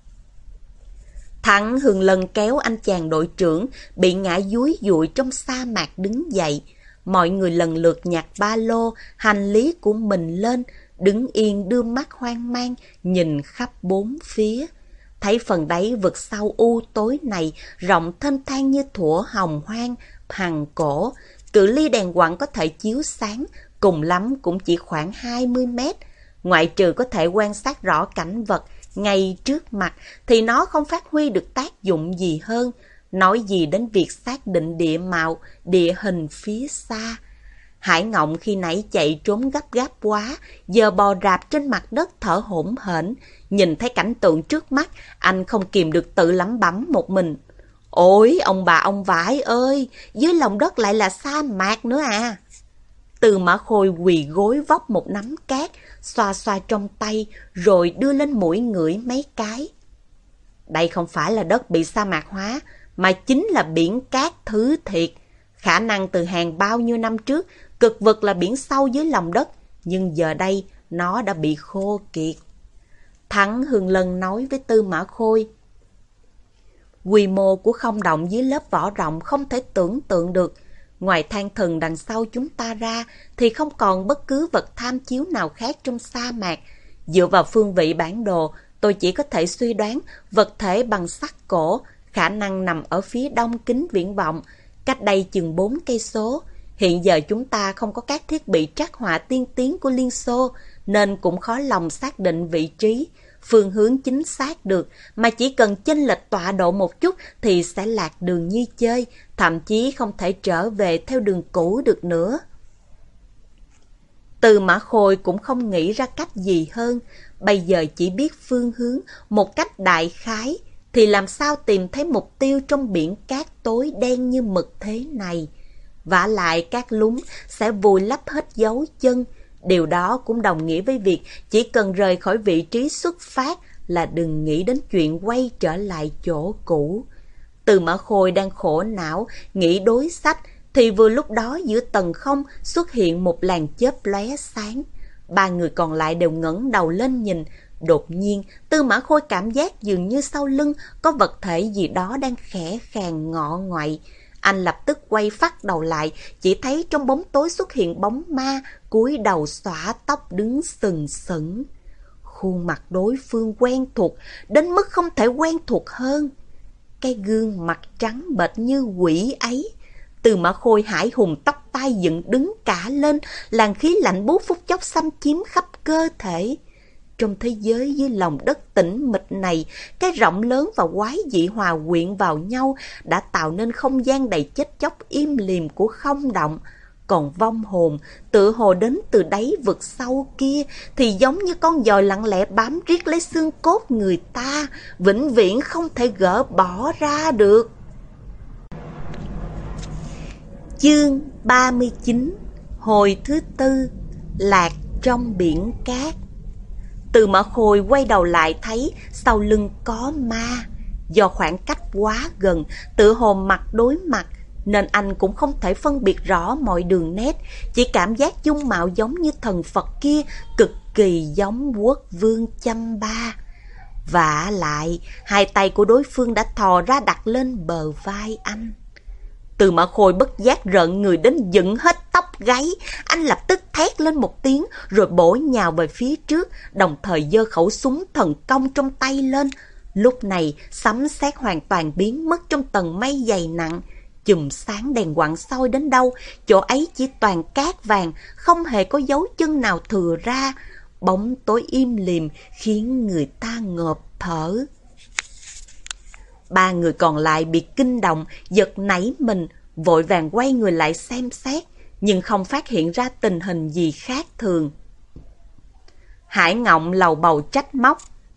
Thắng Hừng Lân kéo anh chàng đội trưởng bị ngã dúi dụi trong sa mạc đứng dậy. Mọi người lần lượt nhặt ba lô, hành lý của mình lên, đứng yên đưa mắt hoang mang, nhìn khắp bốn phía. Thấy phần đáy vực sâu u tối này rộng thênh thang như thuở hồng hoang, hằng cổ. Cự ly đèn quặng có thể chiếu sáng, cùng lắm cũng chỉ khoảng hai mươi mét. Ngoại trừ có thể quan sát rõ cảnh vật ngay trước mặt, thì nó không phát huy được tác dụng gì hơn. Nói gì đến việc xác định địa mạo, địa hình phía xa. Hải Ngộng khi nãy chạy trốn gấp gáp quá, giờ bò rạp trên mặt đất thở hổn hển. Nhìn thấy cảnh tượng trước mắt, anh không kìm được tự lẩm bẩm một mình: ôi ông bà ông vải ơi, dưới lòng đất lại là sa mạc nữa à. Tư Mã Khôi quỳ gối vóc một nắm cát, xoa xoa trong tay, rồi đưa lên mũi ngửi mấy cái. Đây không phải là đất bị sa mạc hóa, mà chính là biển cát thứ thiệt. Khả năng từ hàng bao nhiêu năm trước, cực vực là biển sâu dưới lòng đất, nhưng giờ đây nó đã bị khô kiệt. Thắng Hừng Lân nói với Tư Mã Khôi: quy mô của không động dưới lớp vỏ rộng không thể tưởng tượng được. Ngoài than thần đằng sau chúng ta ra thì không còn bất cứ vật tham chiếu nào khác trong sa mạc. Dựa vào phương vị bản đồ, tôi chỉ có thể suy đoán vật thể bằng sắt cổ khả năng nằm ở phía đông kính viễn vọng, cách đây chừng bốn cây số. Hiện giờ chúng ta không có các thiết bị trắc họa tiên tiến của Liên Xô, nên cũng khó lòng xác định vị trí, phương hướng chính xác được, mà chỉ cần chênh lệch tọa độ một chút thì sẽ lạc đường như chơi, thậm chí không thể trở về theo đường cũ được nữa. Tư Mã Khôi cũng không nghĩ ra cách gì hơn, bây giờ chỉ biết phương hướng một cách đại khái, thì làm sao tìm thấy mục tiêu trong biển cát tối đen như mực thế này. Vả lại các lúng sẽ vùi lấp hết dấu chân. Điều đó cũng đồng nghĩa với việc chỉ cần rời khỏi vị trí xuất phát là đừng nghĩ đến chuyện quay trở lại chỗ cũ. Tư Mã Khôi đang khổ não nghĩ đối sách, thì vừa lúc đó giữa tầng không xuất hiện một làn chớp lóe sáng. Ba người còn lại đều ngẩng đầu lên nhìn. Đột nhiên, Tư Mã Khôi cảm giác dường như sau lưng có vật thể gì đó đang khẽ khàng ngọ ngoại. Anh lập tức quay phắt đầu lại, chỉ thấy trong bóng tối xuất hiện bóng ma, cúi đầu xõa tóc đứng sừng sững. Khuôn mặt đối phương quen thuộc, đến mức không thể quen thuộc hơn. Cái gương mặt trắng bệch như quỷ ấy. Tư Mã Khôi hải hùng tóc tai dựng đứng cả lên, làn khí lạnh buốt phút chốc xâm chiếm khắp cơ thể. Trong thế giới dưới lòng đất tĩnh mịch này, cái rộng lớn và quái dị hòa quyện vào nhau đã tạo nên không gian đầy chết chóc im lìm của không động. Còn vong hồn, tự hồ đến từ đáy vực sâu kia, thì giống như con dòi lặng lẽ bám riết lấy xương cốt người ta, vĩnh viễn không thể gỡ bỏ ra được. Chương ba mươi chín. Hồi thứ tư. Lạc trong biển cát. Từ Mã Khôi quay đầu lại thấy sau lưng có ma. Do khoảng cách quá gần, tựa hồ mặt đối mặt, nên anh cũng không thể phân biệt rõ mọi đường nét, chỉ cảm giác dung mạo giống như thần Phật kia, cực kỳ giống Quốc vương Chăm Ba. Vả lại, hai tay của đối phương đã thò ra đặt lên bờ vai anh. Từ Mã Khôi bất giác rợn người đến dựng hết tóc gáy. Anh lập tức thét lên một tiếng rồi bổ nhào về phía trước, đồng thời giơ khẩu súng thần công trong tay lên. Lúc này sấm sét hoàn toàn biến mất trong tầng mây dày nặng. Chùm sáng đèn quặng soi đến đâu, chỗ ấy chỉ toàn cát vàng, không hề có dấu chân nào thừa ra. Bóng tối im lìm khiến người ta ngộp thở. Ba người còn lại bị kinh động, giật nảy mình, vội vàng quay người lại xem xét, nhưng không phát hiện ra tình hình gì khác thường. Hải Ngộng lầu bầu trách móc.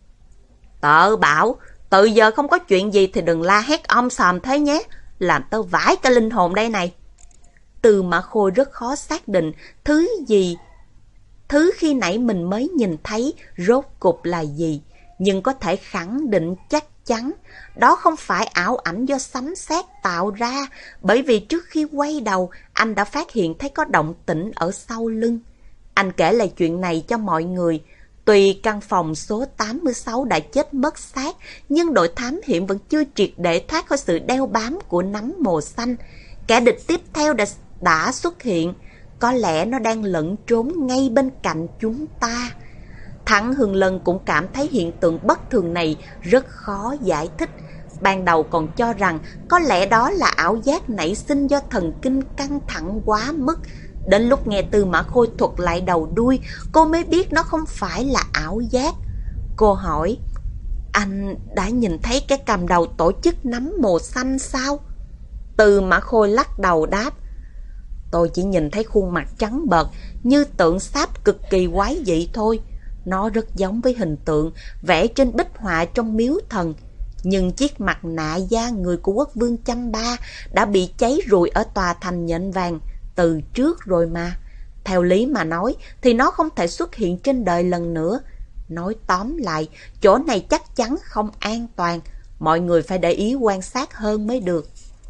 Tợ bảo, từ giờ không có chuyện gì thì đừng la hét om sòm thế nhé, làm tớ vãi cả linh hồn đây này. Từ Mã Khôi rất khó xác định thứ gì, thứ khi nãy mình mới nhìn thấy rốt cục là gì, nhưng có thể khẳng định chắc chắn đó không phải ảo ảnh do sấm sét tạo ra, bởi vì trước khi quay đầu anh đã phát hiện thấy có động tĩnh ở sau lưng. Anh kể lại chuyện này cho mọi người. Tuy căn phòng số tám mươi sáu đã chết mất xác, nhưng đội thám hiểm vẫn chưa triệt để thoát khỏi sự đeo bám của nấm mồ xanh. Kẻ địch tiếp theo đã, đã xuất hiện. Có lẽ nó đang lẫn trốn ngay bên cạnh chúng ta. Thắng Hương Lân cũng cảm thấy hiện tượng bất thường này rất khó giải thích. Ban đầu còn cho rằng có lẽ đó là ảo giác nảy sinh do thần kinh căng thẳng quá mức. Đến lúc nghe Tư Mã Khôi thuật lại đầu đuôi, cô mới biết nó không phải là ảo giác. Cô hỏi, anh đã nhìn thấy cái cầm đầu tổ chức nấm mồ xanh sao? Tư Mã Khôi lắc đầu đáp, tôi chỉ nhìn thấy khuôn mặt trắng bợt như tượng sáp cực kỳ quái dị thôi. Nó rất giống với hình tượng vẽ trên bích họa trong miếu thần. Nhưng chiếc mặt nạ da người của Quốc vương Chăm Ba đã bị cháy rụi ở tòa thành nhện vàng từ trước rồi mà. Theo lý mà nói thì nó không thể xuất hiện trên đời lần nữa. Nói tóm lại, chỗ này chắc chắn không an toàn. Mọi người phải để ý quan sát hơn mới được.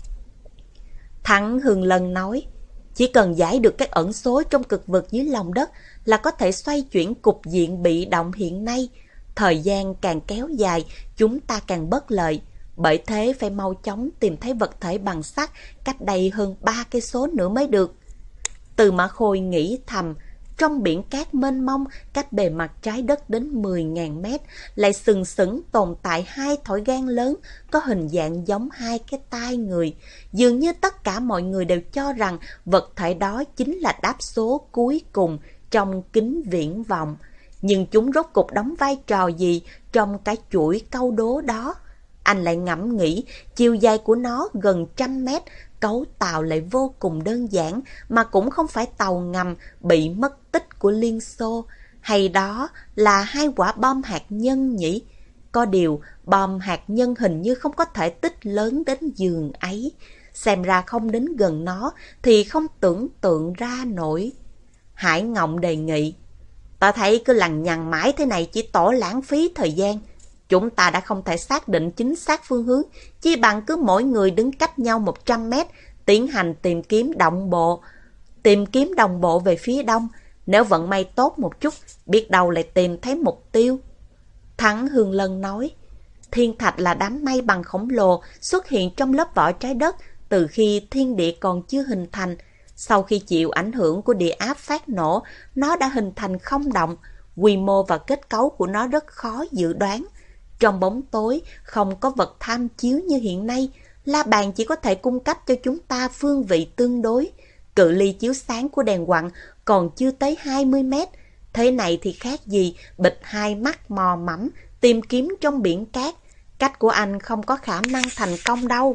Thắng Hương Lân nói, chỉ cần giải được các ẩn số trong cực vực dưới lòng đất là có thể xoay chuyển cục diện bị động hiện nay. Thời gian càng kéo dài, chúng ta càng bất lợi. Bởi thế phải mau chóng tìm thấy vật thể bằng sắt cách đây hơn ba cây số nữa mới được. Từ Mã Khôi nghĩ thầm, trong biển cát mênh mông cách bề mặt trái đất đến mười nghìn mét lại sừng sững tồn tại hai thỏi gan lớn có hình dạng giống hai cái tai người. Dường như tất cả mọi người đều cho rằng vật thể đó chính là đáp số cuối cùng trong kính viễn vọng. Nhưng chúng rốt cục đóng vai trò gì trong cái chuỗi câu đố đó? Anh lại ngẫm nghĩ, chiều dài của nó gần trăm mét, cấu tạo lại vô cùng đơn giản, mà cũng không phải tàu ngầm bị mất tích của Liên Xô. Hay đó là hai quả bom hạt nhân nhỉ? Có điều, bom hạt nhân hình như không có thể tích lớn đến giường ấy. Xem ra không đến gần nó thì không tưởng tượng ra nổi. Hải Ngộng đề nghị, ta thấy cứ lằng nhằng mãi thế này chỉ tổ lãng phí thời gian. Chúng ta đã không thể xác định chính xác phương hướng, chỉ bằng cứ mỗi người đứng cách nhau một trăm mét, tiến hành tìm kiếm đồng bộ, tìm kiếm đồng bộ về phía đông. Nếu vận may tốt một chút, biết đâu lại tìm thấy mục tiêu. Thắng Hương Lân nói, thiên thạch là đám mây bằng khổng lồ xuất hiện trong lớp vỏ trái đất từ khi thiên địa còn chưa hình thành. Sau khi chịu ảnh hưởng của địa áp phát nổ, nó đã hình thành không động. Quy mô và kết cấu của nó rất khó dự đoán. Trong bóng tối, không có vật tham chiếu như hiện nay, la bàn chỉ có thể cung cấp cho chúng ta phương vị tương đối. Cự ly chiếu sáng của đèn quặng còn chưa tới hai mươi mét. Thế này thì khác gì bịt hai mắt mò mẫm tìm kiếm trong biển cát. Cách của anh không có khả năng thành công đâu.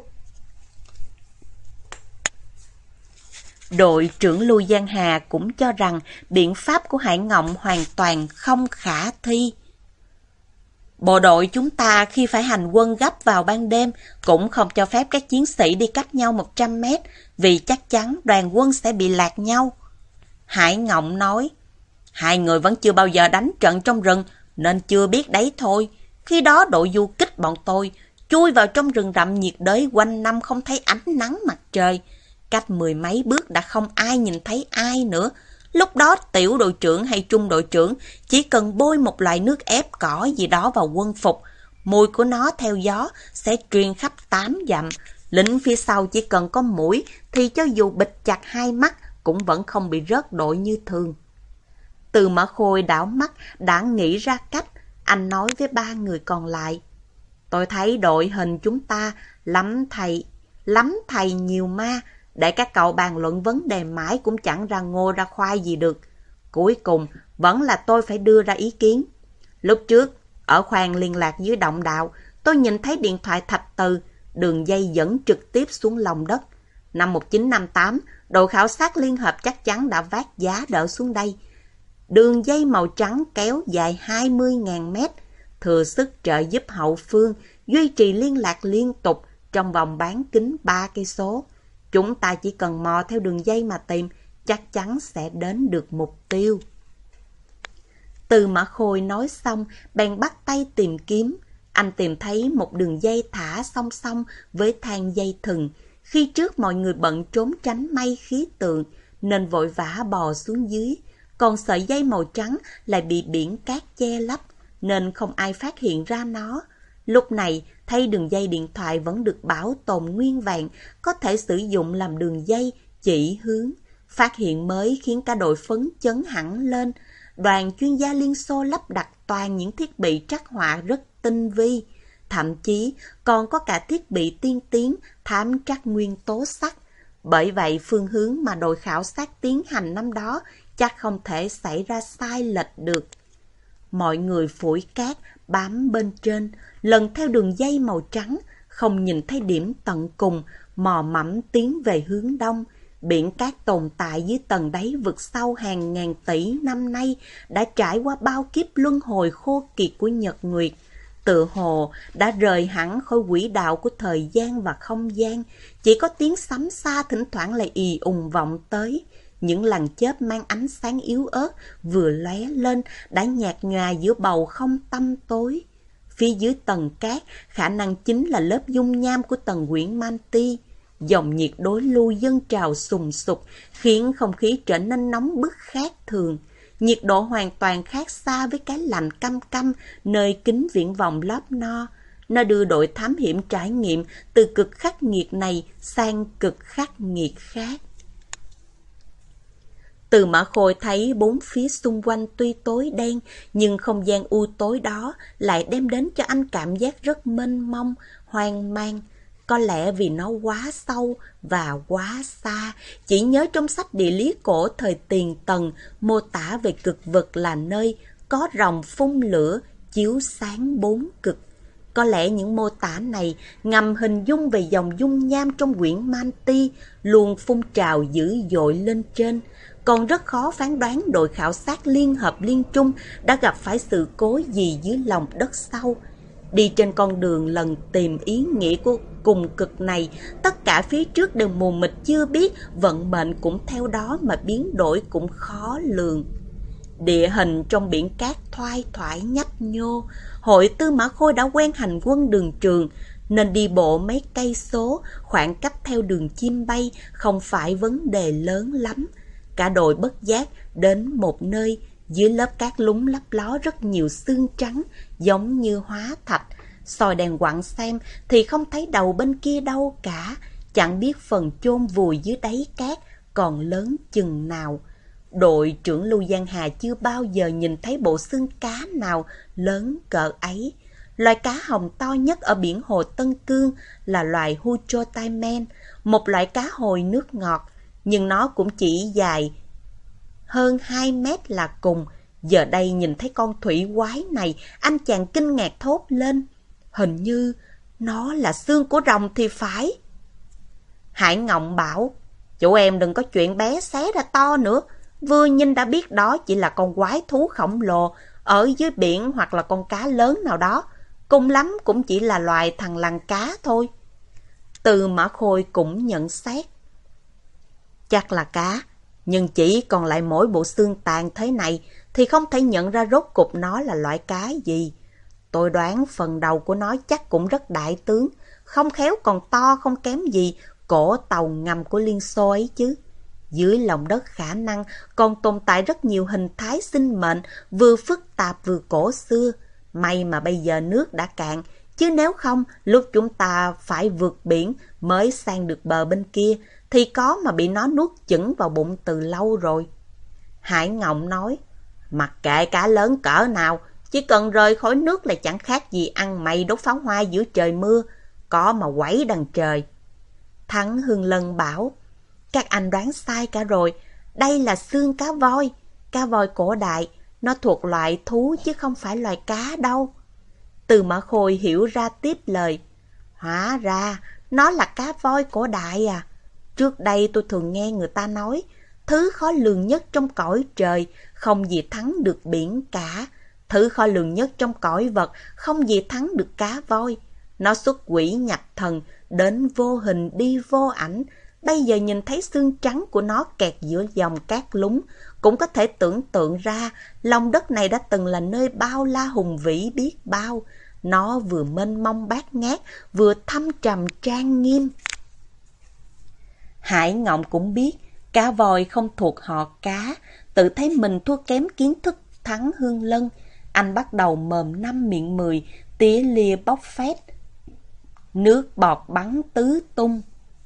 Đội trưởng Lưu Giang Hà cũng cho rằng biện pháp của Hải Ngộng hoàn toàn không khả thi. Bộ đội chúng ta khi phải hành quân gấp vào ban đêm cũng không cho phép các chiến sĩ đi cách nhau một trăm mét, vì chắc chắn đoàn quân sẽ bị lạc nhau. Hải Ngộng nói, hai người vẫn chưa bao giờ đánh trận trong rừng, Nên chưa biết đấy thôi. Khi đó đội du kích bọn tôi chui vào trong rừng rậm nhiệt đới quanh năm không thấy ánh nắng mặt trời. Cách mười mấy bước đã không ai nhìn thấy ai nữa. Lúc đó tiểu đội trưởng hay trung đội trưởng chỉ cần bôi một loại nước ép cỏ gì đó vào quân phục. Mùi của nó theo gió sẽ truyền khắp tám dặm. Lính phía sau chỉ cần có mũi thì cho dù bịt chặt hai mắt cũng vẫn không bị rớt đội như thường. Từ Mã Khôi đảo mắt đã nghĩ ra cách. Anh nói với ba người còn lại. Tôi thấy đội hình chúng ta lắm thầy, lắm thầy nhiều ma. Để các cậu bàn luận vấn đề mãi cũng chẳng ra ngô ra khoai gì được. Cuối cùng vẫn là tôi phải đưa ra ý kiến. Lúc trước, ở khoang liên lạc dưới động đạo, tôi nhìn thấy điện thoại thạch từ, đường dây dẫn trực tiếp xuống lòng đất. Năm một nghìn chín trăm năm mươi tám, đội khảo sát liên hợp chắc chắn đã vác giá đỡ xuống đây. Đường dây màu trắng kéo dài hai mươi nghìn mét, thừa sức trợ giúp hậu phương duy trì liên lạc liên tục trong vòng bán kính ba cây số. Chúng ta chỉ cần mò theo đường dây mà tìm, chắc chắn sẽ đến được mục tiêu. Từ Mã Khôi nói xong, bèn bắt tay tìm kiếm. Anh tìm thấy một đường dây thả song song với thang dây thừng. Khi trước mọi người bận trốn tránh mây khí tượng, nên vội vã bò xuống dưới. Còn sợi dây màu trắng lại bị biển cát che lấp, nên không ai phát hiện ra nó. Lúc này, thay đường dây điện thoại vẫn được bảo tồn nguyên vẹn, có thể sử dụng làm đường dây, chỉ hướng. Phát hiện mới khiến cả đội phấn chấn hẳn lên. Đoàn chuyên gia Liên Xô lắp đặt toàn những thiết bị trắc họa rất tinh vi. Thậm chí còn có cả thiết bị tiên tiến thám trắc nguyên tố sắt. Bởi vậy phương hướng mà đội khảo sát tiến hành năm đó chắc không thể xảy ra sai lệch được. Mọi người phủi cát bám bên trên, lần theo đường dây màu trắng, không nhìn thấy điểm tận cùng, mò mẫm tiến về hướng đông. Biển cát tồn tại dưới tầng đáy vực sâu hàng ngàn tỷ năm nay đã trải qua bao kiếp luân hồi khô kiệt của nhật nguyệt. Tựa hồ đã rời hẳn khỏi quỹ đạo của thời gian và không gian, chỉ có tiếng sấm xa thỉnh thoảng lại ì ùng vọng tới. Những làn chớp mang ánh sáng yếu ớt vừa lóe lên đã nhạt nhòa giữa bầu không tăm tối. Phía dưới tầng cát khả năng chính là lớp dung nham của tầng quyển Manti. Dòng nhiệt đối lưu dâng trào sùng sục khiến không khí trở nên nóng bức khác thường. Nhiệt độ hoàn toàn khác xa với cái lạnh căm căm nơi kính viễn vọng lóp no. Nó đưa đội thám hiểm trải nghiệm từ cực khắc nghiệt này sang cực khắc nghiệt khác. Từ Mã Khôi thấy bốn phía xung quanh tuy tối đen, nhưng không gian u tối đó lại đem đến cho anh cảm giác rất mênh mông, hoang mang. Có lẽ vì nó quá sâu và quá xa, chỉ nhớ trong sách địa lý cổ thời Tiền Tần mô tả về cực vực là nơi có rồng phun lửa, chiếu sáng bốn cực. Có lẽ những mô tả này ngầm hình dung về dòng dung nham trong quyển Manti luôn phun trào dữ dội lên trên. Còn rất khó phán đoán đội khảo sát liên hợp liên trung đã gặp phải sự cố gì dưới lòng đất sâu. Đi trên con đường lần tìm ý nghĩa của cùng cực này, tất cả phía trước đều mù mịt chưa biết, vận mệnh cũng theo đó mà biến đổi cũng khó lường. Địa hình trong biển cát thoai thoải nhấp nhô, hội Tư Mã Khôi đã quen hành quân đường trường, nên đi bộ mấy cây số, khoảng cách theo đường chim bay không phải vấn đề lớn lắm. Cả đội bất giác đến một nơi, dưới lớp cát lúng lấp ló rất nhiều xương trắng, giống như hóa thạch. Soi đèn quặng xem thì không thấy đầu bên kia đâu cả, chẳng biết phần chôn vùi dưới đáy cát còn lớn chừng nào. Đội trưởng Lưu Giang Hà chưa bao giờ nhìn thấy bộ xương cá nào lớn cỡ ấy. Loài cá hồng to nhất ở biển hồ Tân Cương là loài Huchotaimen, một loại cá hồi nước ngọt, nhưng nó cũng chỉ dài hơn hai mét là cùng. Giờ đây nhìn thấy con thủy quái này, anh chàng kinh ngạc thốt lên. Hình như nó là xương của rồng thì phải. Hải Ngộng bảo, chủ em đừng có chuyện bé xé ra to nữa. Vừa nhìn đã biết đó chỉ là con quái thú khổng lồ ở dưới biển hoặc là con cá lớn nào đó. Cùng lắm cũng chỉ là loài thằn lằn cá thôi. Từ Mã Khôi cũng nhận xét. Chắc là cá, Nhưng chỉ còn lại mỗi bộ xương tàn thế này thì không thể nhận ra rốt cục nó là loại cá gì. Tôi đoán phần đầu của nó chắc cũng rất đại tướng, không khéo còn to không kém gì cổ tàu ngầm của Liên Xô ấy chứ. Dưới lòng đất khả năng còn tồn tại rất nhiều hình thái sinh mệnh vừa phức tạp vừa cổ xưa. May mà bây giờ nước đã cạn, chứ nếu không lúc chúng ta phải vượt biển mới sang được bờ bên kia thì có mà bị nó nuốt chửng vào bụng từ lâu rồi. Hải Ngộng nói, mặc kệ cá lớn cỡ nào, chỉ cần rời khỏi nước là chẳng khác gì ăn mày đốt pháo hoa giữa trời mưa, có mà quẩy đằng trời. Thắng Hương Lân bảo, các anh đoán sai cả rồi, đây là xương cá voi, cá voi cổ đại, nó thuộc loại thú chứ không phải loài cá đâu. Từ Mã Khôi hiểu ra tiếp lời, hóa ra nó là cá voi cổ đại à. Trước đây tôi thường nghe người ta nói, thứ khó lường nhất trong cõi trời không gì thắng được biển cả. Thứ khó lường nhất trong cõi vật không gì thắng được cá voi. Nó xuất quỷ nhập thần, đến vô hình đi vô ảnh. Bây giờ nhìn thấy xương trắng của nó kẹt giữa dòng cát lúng, cũng có thể tưởng tượng ra lòng đất này đã từng là nơi bao la hùng vĩ biết bao. Nó vừa mênh mông bát ngát, vừa thâm trầm trang nghiêm. Hải Ngộng cũng biết cá voi không thuộc họ cá, tự thấy mình thua kém kiến thức Thắng Hương Lân. Anh bắt đầu mồm năm miệng mười, tía lia bóc phét, nước bọt bắn tứ tung.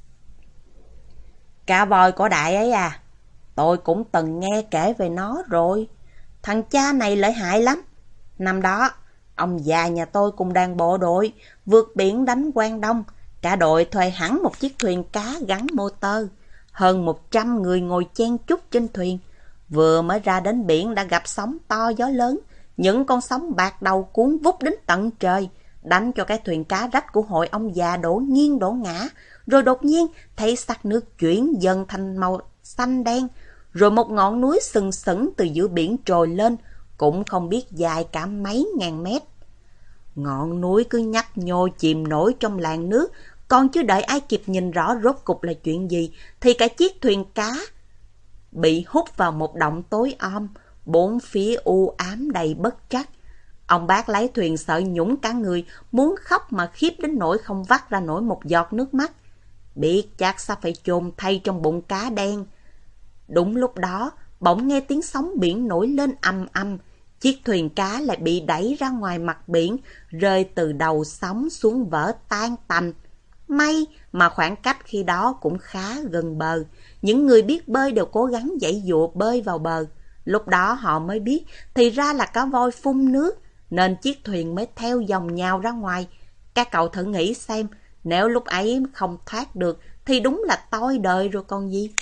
Cá voi cổ đại ấy à, tôi cũng từng nghe kể về nó rồi. Thằng cha này lợi hại lắm. Năm đó, ông già nhà tôi cùng đoàn bộ đội vượt biển đánh Quang Đông. Cả đội thuê hẳn một chiếc thuyền cá gắn motor. Hơn một trăm người ngồi chen chúc trên thuyền. Vừa mới ra đến biển đã gặp sóng to gió lớn. Những con sóng bạc đầu cuốn vút đến tận trời, đánh cho cái thuyền cá rách của hội ông già đổ nghiêng đổ ngã. Rồi đột nhiên thấy sắc nước chuyển dần thành màu xanh đen. Rồi một ngọn núi sừng sững từ giữa biển trồi lên, cũng không biết dài cả mấy ngàn mét. Ngọn núi cứ nhấp nhô chìm nổi trong làn nước, còn chưa đợi ai kịp nhìn rõ rốt cục là chuyện gì, thì cả chiếc thuyền cá bị hút vào một động tối om, bốn phía u ám đầy bất trắc. Ông bác lái thuyền sợ nhũng cả người, muốn khóc mà khiếp đến nỗi không vắt ra nổi một giọt nước mắt. Biết chắc sắp phải chôn thay trong bụng cá đen. Đúng lúc đó, bỗng nghe tiếng sóng biển nổi lên ầm ầm. Chiếc thuyền cá lại bị đẩy ra ngoài mặt biển, rơi từ đầu sóng xuống vỡ tan tành. May mà khoảng cách khi đó cũng khá gần bờ. Những người biết bơi đều cố gắng giãy giụa bơi vào bờ. Lúc đó họ mới biết thì ra là cá voi phun nước, nên chiếc thuyền mới theo dòng nhào ra ngoài. Các cậu thử nghĩ xem, nếu lúc ấy không thoát được thì đúng là toi đời rồi còn gì.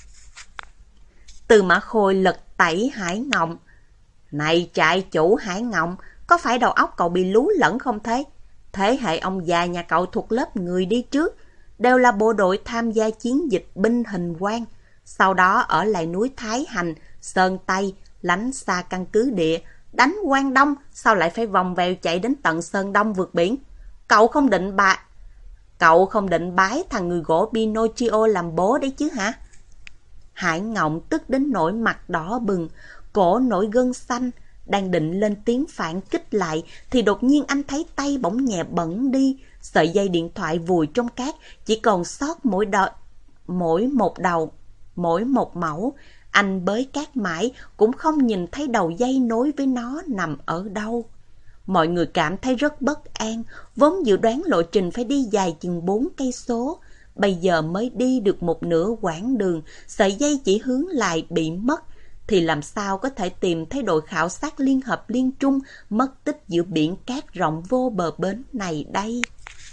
Từ Mã Khôi lật tẩy Hải Ngộng. Này trại chủ Hải Ngộng, có phải đầu óc cậu bị lú lẫn không thế? Thế hệ ông già nhà cậu thuộc lớp người đi trước, đều là bộ đội tham gia chiến dịch binh Hình Quang. Sau đó ở lại núi Thái Hành, Sơn Tây, lánh xa căn cứ địa, đánh Quang Đông, sao lại phải vòng vèo chạy đến tận Sơn Đông vượt biển? Cậu không định bà... Cậu không định bái thằng người gỗ Pinocchio làm bố đấy chứ hả? Hải Ngộng tức đến nỗi mặt đỏ bừng, cổ nổi gân xanh, đang định lên tiếng phản kích lại thì đột nhiên anh thấy tay bỗng nhẹ bẩn đi, sợi dây điện thoại vùi trong cát, chỉ còn sót mỗi đo... mỗi một đầu, mỗi một mẫu. Anh bới cát mãi cũng không nhìn thấy đầu dây nối với nó nằm ở đâu. Mọi người cảm thấy rất bất an, vốn dự đoán lộ trình phải đi dài chừng bốn cây số. Bây giờ mới đi được một nửa quãng đường, sợi dây chỉ hướng lại bị mất, thì làm sao có thể tìm thấy đội khảo sát Liên Hợp Liên Trung mất tích giữa biển cát rộng vô bờ bến này đây?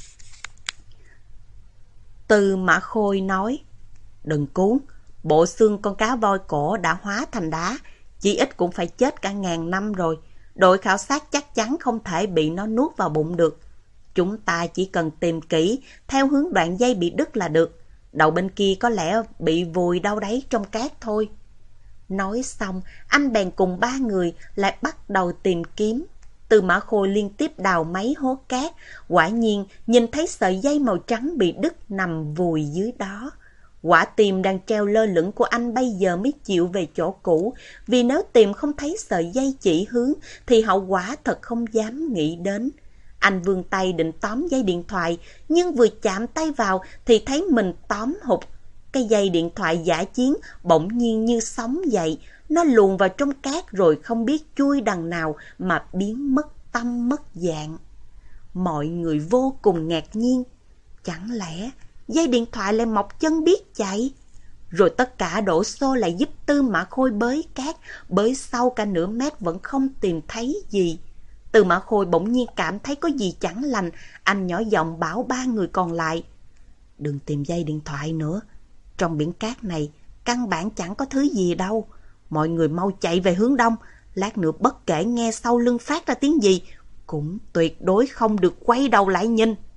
Từ Mã Khôi nói, đừng cuốn, bộ xương con cá voi cổ đã hóa thành đá, chỉ ít cũng phải chết cả ngàn năm rồi. Đội khảo sát chắc chắn không thể bị nó nuốt vào bụng được. Chúng ta chỉ cần tìm kỹ theo hướng đoạn dây bị đứt là được. Đầu bên kia có lẽ bị vùi đâu đấy trong cát thôi. Nói xong, anh bèn cùng ba người lại bắt đầu tìm kiếm. Từ Mã Khôi liên tiếp đào mấy hố cát, quả nhiên nhìn thấy sợi dây màu trắng bị đứt nằm vùi dưới đó. Quả tim đang treo lơ lửng của anh bây giờ mới chịu về chỗ cũ, vì nếu tìm không thấy sợi dây chỉ hướng thì hậu quả thật không dám nghĩ đến. Anh vươn tay định tóm dây điện thoại, nhưng vừa chạm tay vào thì thấy mình tóm hụt. Cái dây điện thoại dã chiến bỗng nhiên như sóng dậy, nó luồn vào trong cát rồi không biết chui đằng nào mà biến mất tâm mất dạng. Mọi người vô cùng ngạc nhiên. Chẳng lẽ dây điện thoại lại mọc chân biết chạy? Rồi tất cả đổ xô lại giúp Tư Mã Khôi bới cát, bới sâu cả nửa mét vẫn không tìm thấy gì. Tư Mã Khôi bỗng nhiên cảm thấy có gì chẳng lành, anh nhỏ giọng bảo ba người còn lại: đừng tìm dây điện thoại nữa, trong biển cát này căn bản chẳng có thứ gì đâu. Mọi người mau chạy về hướng đông, lát nữa bất kể nghe sau lưng phát ra tiếng gì cũng tuyệt đối không được quay đầu lại nhìn.